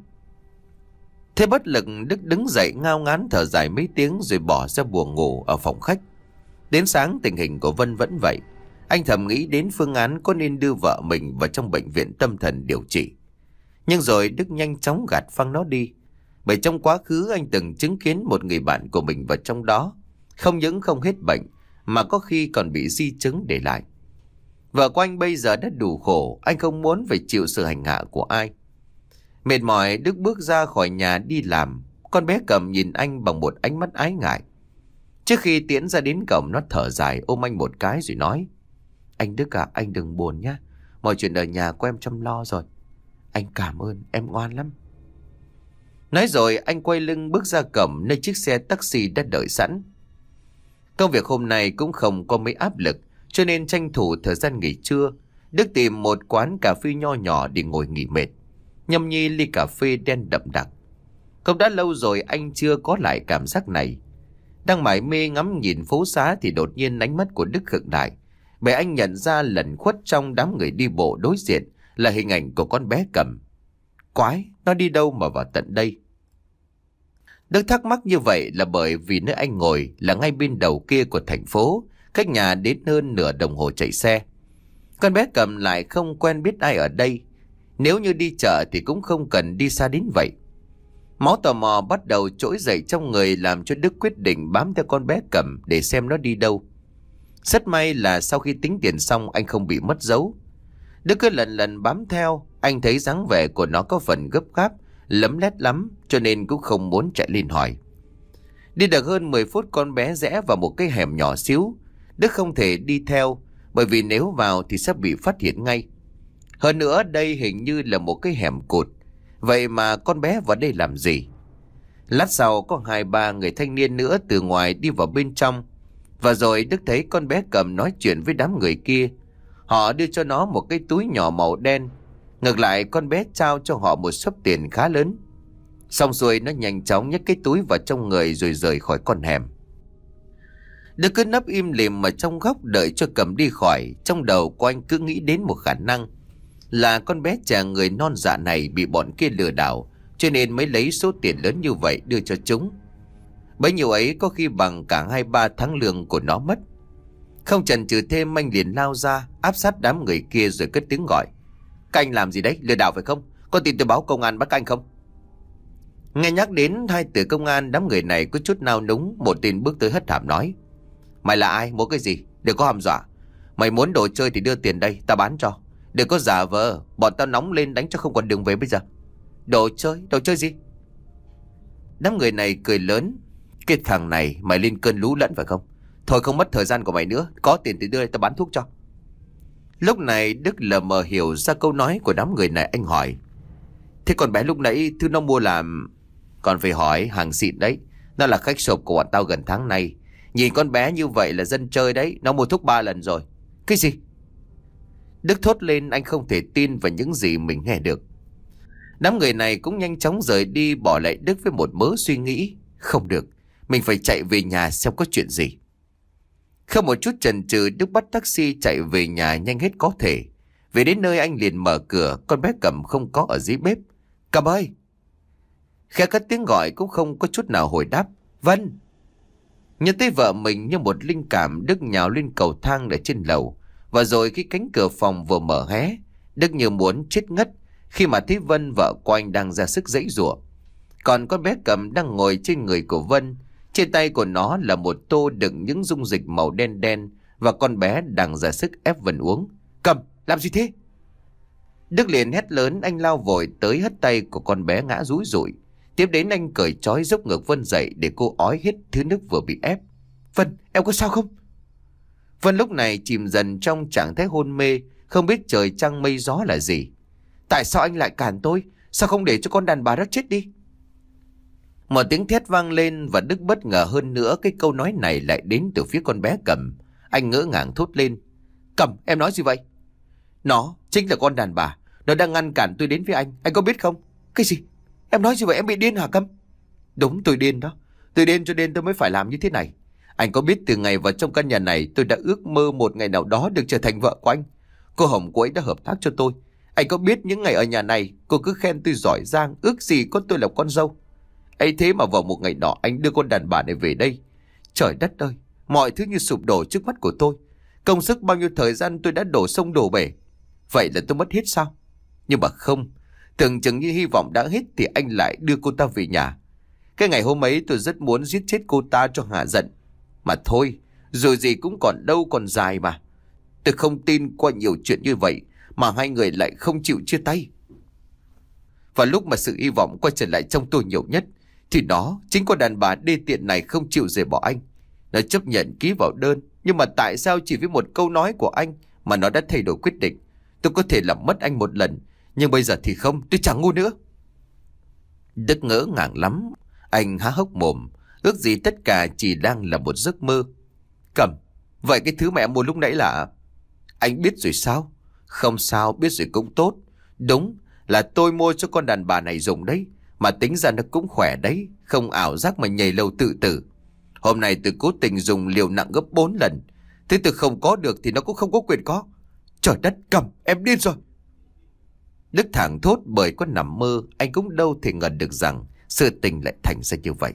Thế bất lực, Đức đứng dậy ngao ngán thở dài mấy tiếng rồi bỏ ra buồng ngủ ở phòng khách. Đến sáng tình hình của Vân vẫn vậy. Anh thầm nghĩ đến phương án có nên đưa vợ mình vào trong bệnh viện tâm thần điều trị. Nhưng rồi Đức nhanh chóng gạt phăng nó đi. Bởi trong quá khứ anh từng chứng kiến một người bạn của mình vào trong đó. Không những không hết bệnh mà có khi còn bị di chứng để lại. Vợ của anh bây giờ đã đủ khổ, anh không muốn phải chịu sự hành hạ của ai. Mệt mỏi, Đức bước ra khỏi nhà đi làm. Con bé Cầm nhìn anh bằng một ánh mắt ái ngại. Trước khi tiễn ra đến cổng, nó thở dài ôm anh một cái rồi nói. Anh Đức à, anh đừng buồn nhé. Mọi chuyện ở nhà của em chăm lo rồi. Anh cảm ơn, em ngoan lắm. Nói rồi anh quay lưng bước ra cổng nơi chiếc xe taxi đã đợi sẵn. Công việc hôm nay cũng không có mấy áp lực, cho nên tranh thủ thời gian nghỉ trưa, Đức tìm một quán cà phê nho nhỏ để ngồi nghỉ mệt, nhâm nhi ly cà phê đen đậm đặc. Cũng đã lâu rồi anh chưa có lại cảm giác này. Đang mải mê ngắm nhìn phố xá thì đột nhiên ánh mắt của Đức khựng lại, bởi anh nhận ra lẩn khuất trong đám người đi bộ đối diện là hình ảnh của con bé Cầm. Quái, nó đi đâu mà vào tận đây? Đức thắc mắc như vậy là bởi vì nơi anh ngồi là ngay bên đầu kia của thành phố, cách nhà đến hơn nửa đồng hồ chạy xe. Con bé Cầm lại không quen biết ai ở đây. Nếu như đi chợ thì cũng không cần đi xa đến vậy. Máu tò mò bắt đầu trỗi dậy trong người, làm cho Đức quyết định bám theo con bé Cầm để xem nó đi đâu. Rất may là sau khi tính tiền xong anh không bị mất dấu. Đức cứ lần lần bám theo, anh thấy dáng vẻ của nó có phần gấp gáp, lấm lét lắm, cho nên cũng không muốn chạy lên hỏi. Đi được hơn mười phút con bé rẽ vào một cái hẻm nhỏ xíu. Đức không thể đi theo, bởi vì nếu vào thì sẽ bị phát hiện ngay. Hơn nữa đây hình như là một cái hẻm cụt, vậy mà con bé vào đây làm gì? Lát sau có hai ba người thanh niên nữa từ ngoài đi vào bên trong, và rồi Đức thấy con bé Cầm nói chuyện với đám người kia. Họ đưa cho nó một cái túi nhỏ màu đen. Ngược lại con bé trao cho họ một xấp tiền khá lớn. Xong rồi nó nhanh chóng nhét cái túi vào trong người rồi rời khỏi con hẻm. Đức cứ nấp im lìm ở trong góc đợi cho Cầm đi khỏi. Trong đầu của anh cứ nghĩ đến một khả năng là con bé trẻ người non dạ này bị bọn kia lừa đảo, cho nên mới lấy số tiền lớn như vậy đưa cho chúng. Bấy nhiêu ấy có khi bằng cả hai ba tháng lương của nó mất. Không chần chừ thêm, anh liền lao ra áp sát đám người kia rồi cất tiếng gọi. Các anh làm gì đấy? Lừa đảo phải không? Có tin tôi báo công an bắt anh không? Nghe nhắc đến hai từ công an, đám người này có chút nao núng. Một tên bước tới hất hàm nói. Mày là ai? Muốn cái gì? Đừng có hăm dọa. Mày muốn đồ chơi thì đưa tiền đây, tao bán cho. Đừng có giả vờ, bọn tao nóng lên đánh cho không còn đường về bây giờ. Đồ chơi? Đồ chơi gì? Đám người này cười lớn. Cái thằng này mày lên cơn lú lẫn phải không? Thôi không mất thời gian của mày nữa, có tiền thì đưa đây tao bán thuốc cho. Lúc này Đức lờ mờ hiểu ra câu nói của đám người này. Anh hỏi. Thế con bé lúc nãy thứ nó mua làm? Còn phải hỏi, hàng xịn đấy. Nó là khách sộp của bọn tao gần tháng nay. Nhìn con bé như vậy là dân chơi đấy. Nó mua thuốc ba lần rồi. Cái gì? Đức thốt lên, anh không thể tin vào những gì mình nghe được. Đám người này cũng nhanh chóng rời đi, bỏ lại Đức với một mớ suy nghĩ. Không được, mình phải chạy về nhà xem có chuyện gì. Không một chút chần chừ, Đức bắt taxi chạy về nhà nhanh hết có thể. Về đến nơi anh liền mở cửa. Con bé Cầm không có ở dưới bếp. Cầm ơi! Khẽ cất tiếng gọi cũng không có chút nào hồi đáp. Vân! Nhớ tới vợ mình như một linh cảm, Đức nhào lên cầu thang ở trên lầu. Và rồi khi cánh cửa phòng vừa mở hé, Đức như muốn chết ngất khi mà thấy Vân, vợ của anh, đang ra sức giãy giụa. Còn con bé Cầm đang ngồi trên người của Vân. Trên tay của nó là một tô đựng những dung dịch màu đen đen, và con bé đang ra sức ép Vân uống. Cầm, làm gì thế? Đức liền hét lớn. Anh lao vội tới hất tay của con bé ngã rúi rụi. Tiếp đến anh cởi trói dốc ngược Vân dậy để cô ói hết thứ nước vừa bị ép. Vân, em có sao không? Vân lúc này chìm dần trong trạng thái hôn mê, không biết trời trăng mây gió là gì. Tại sao anh lại cản tôi? Sao không để cho con đàn bà đó chết đi? Một tiếng thét vang lên, và Đức bất ngờ hơn nữa, cái câu nói này lại đến từ phía con bé Cầm. Anh ngỡ ngàng thốt lên. Cầm, em nói gì vậy? Nó chính là con đàn bà. Nó đang ngăn cản tôi đến với anh. Anh có biết không? Cái gì? Em nói gì vậy? Em bị điên hả Cầm? Đúng, tôi điên đó. Tôi điên cho nên tôi mới phải làm như thế này. Anh có biết từ ngày vào trong căn nhà này, tôi đã ước mơ một ngày nào đó được trở thành vợ của anh. Cô Hồng cô ấy đã hợp tác cho tôi. Anh có biết những ngày ở nhà này, cô cứ khen tôi giỏi giang, ước gì có tôi là con dâu. ấy thế mà vào một ngày nọ anh đưa con đàn bà này về đây. Trời đất ơi, mọi thứ như sụp đổ trước mắt của tôi. Công sức bao nhiêu thời gian tôi đã đổ sông đổ bể. Vậy là tôi mất hết sao? Nhưng mà không, tưởng chừng như hy vọng đã hết thì anh lại đưa cô ta về nhà. Cái ngày hôm ấy tôi rất muốn giết chết cô ta cho hả giận. Mà thôi, rồi gì cũng còn đâu còn dài mà. Tôi không tin qua nhiều chuyện như vậy mà hai người lại không chịu chia tay. Và lúc mà sự hy vọng quay trở lại trong tôi nhiều nhất, thì nó, chính con đàn bà đê tiện này không chịu rời bỏ anh. Nó chấp nhận ký vào đơn. Nhưng mà tại sao chỉ với một câu nói của anh mà nó đã thay đổi quyết định? Tôi có thể làm mất anh một lần, nhưng bây giờ thì không, tôi chẳng ngu nữa. Đức ngỡ ngàng lắm. Anh há hốc mồm, ước gì tất cả chỉ đang là một giấc mơ. Cẩm, vậy cái thứ mẹ mua lúc nãy là... Anh biết rồi sao? Không sao, biết rồi cũng tốt. Đúng là tôi mua cho con đàn bà này dùng đấy. Mà tính ra nó cũng khỏe đấy. Không ảo giác mà nhảy lầu tự tử. Hôm nay tôi cố tình dùng liều nặng gấp bốn lần. Thế tôi không có được thì nó cũng không có quyền có. Trời đất, Cẩm, em điên rồi. Đức thảng thốt, bởi có nằm mơ anh cũng đâu thể ngờ được rằng sự tình lại thành ra như vậy.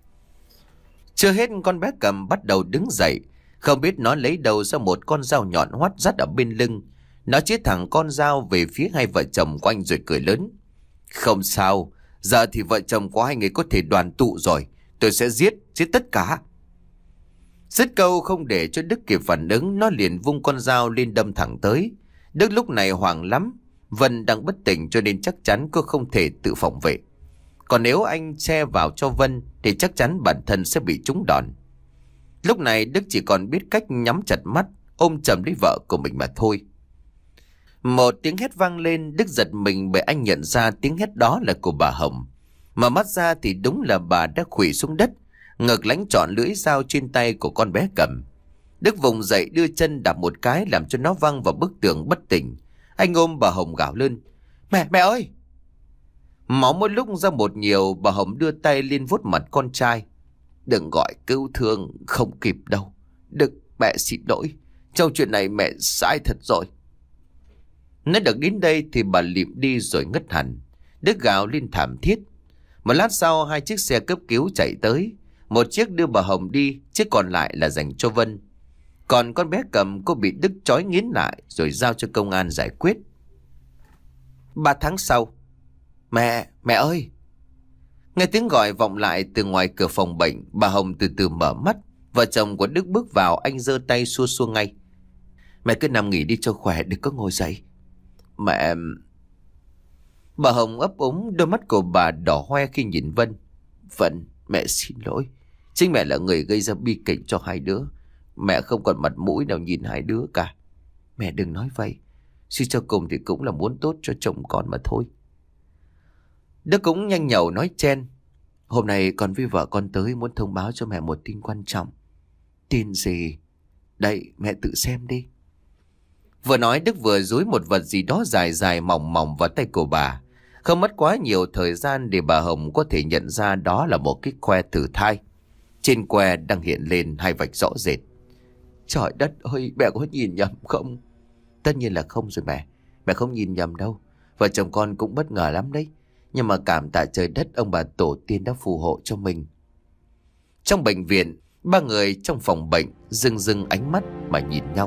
Chưa hết, con bé Cẩm bắt đầu đứng dậy. Không biết nó lấy đâu ra một con dao nhọn hoắt dắt ở bên lưng. Nó chĩa thẳng con dao về phía hai vợ chồng của anh rồi cười lớn. Không sao, giờ thì vợ chồng của hai người có thể đoàn tụ rồi. Tôi sẽ giết, giết tất cả. Dứt câu không để cho Đức kịp phản ứng, nó liền vung con dao lên đâm thẳng tới. Đức lúc này hoảng lắm. Vân đang bất tỉnh cho nên chắc chắn cô không thể tự phòng vệ. Còn nếu anh che vào cho Vân thì chắc chắn bản thân sẽ bị trúng đòn. Lúc này Đức chỉ còn biết cách nhắm chặt mắt, ôm chầm lấy vợ của mình mà thôi. Một tiếng hét vang lên, Đức giật mình bởi anh nhận ra tiếng hét đó là của bà Hồng. Mở mắt ra thì đúng là bà đã khuỵu xuống đất, ngực lãnh trọn lưỡi dao trên tay của con bé Cẩm. Đức vùng dậy đưa chân đạp một cái làm cho nó văng vào bức tường bất tỉnh. Anh ôm bà Hồng gào lên. Mẹ, mẹ ơi! Máu một lúc ra một nhiều, bà Hồng đưa tay lên vuốt mặt con trai. Đừng gọi cứu thương, không kịp đâu. Đức, mẹ xin lỗi. Trong chuyện này mẹ sai thật rồi. Nói được đến đây thì bà lịm đi rồi ngất hẳn. Đức gào lên thảm thiết. Một lát sau hai chiếc xe cấp cứu chạy tới. Một chiếc đưa bà Hồng đi, chiếc còn lại là dành cho Vân. Còn con bé Cẩm cô bị Đức trói nghiến lại rồi giao cho công an giải quyết. Ba tháng sau. Mẹ, mẹ ơi! Nghe tiếng gọi vọng lại từ ngoài cửa phòng bệnh, bà Hồng từ từ mở mắt. Vợ chồng của Đức bước vào, anh giơ tay xua xua ngay. Mẹ cứ nằm nghỉ đi cho khỏe, đừng có ngồi dậy. Mẹ... Bà Hồng ấp úng, đôi mắt của bà đỏ hoe khi nhìn Vân. Vân, mẹ xin lỗi. Chính mẹ là người gây ra bi kịch cho hai đứa. Mẹ không còn mặt mũi nào nhìn hai đứa cả. Mẹ đừng nói vậy. Suy cho cùng thì cũng là muốn tốt cho chồng con mà thôi. Đức cũng nhanh nhẩu nói chen. Hôm nay con với vợ con tới muốn thông báo cho mẹ một tin quan trọng. Tin gì? Đây, mẹ tự xem đi. Vừa nói Đức vừa dúi một vật gì đó dài dài mỏng mỏng vào tay của bà. Không mất quá nhiều thời gian để bà Hồng có thể nhận ra đó là một cái que thử thai. Trên que đang hiện lên hai vạch rõ rệt. Trời đất ơi, mẹ có nhìn nhầm không? Tất nhiên là không rồi mẹ. Mẹ không nhìn nhầm đâu. Vợ chồng con cũng bất ngờ lắm đấy. Nhưng mà cảm tạ trời đất, ông bà tổ tiên đã phù hộ cho mình. Trong bệnh viện, ba người trong phòng bệnh rưng rưng ánh mắt mà nhìn nhau.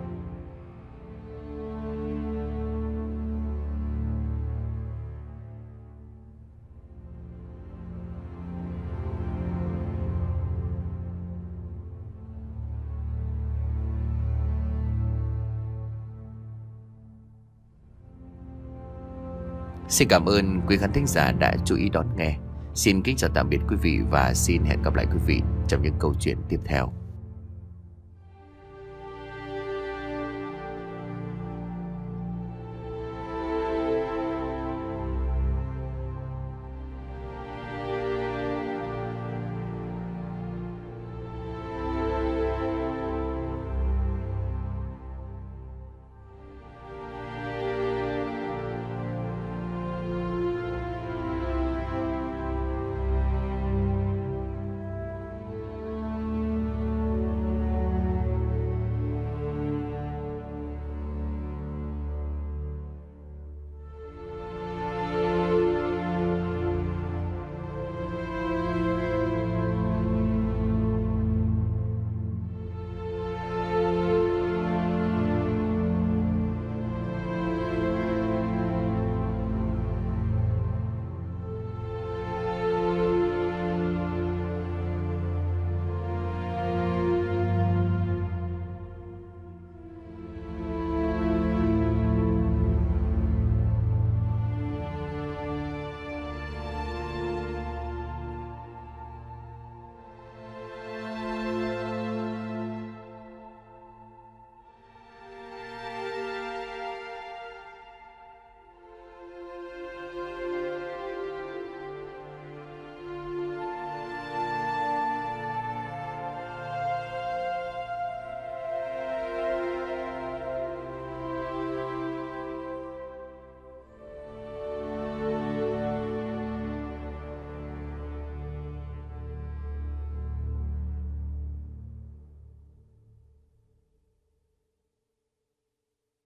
Xin cảm ơn quý khán thính giả đã chú ý đón nghe. Xin kính chào tạm biệt quý vị và xin hẹn gặp lại quý vị trong những câu chuyện tiếp theo.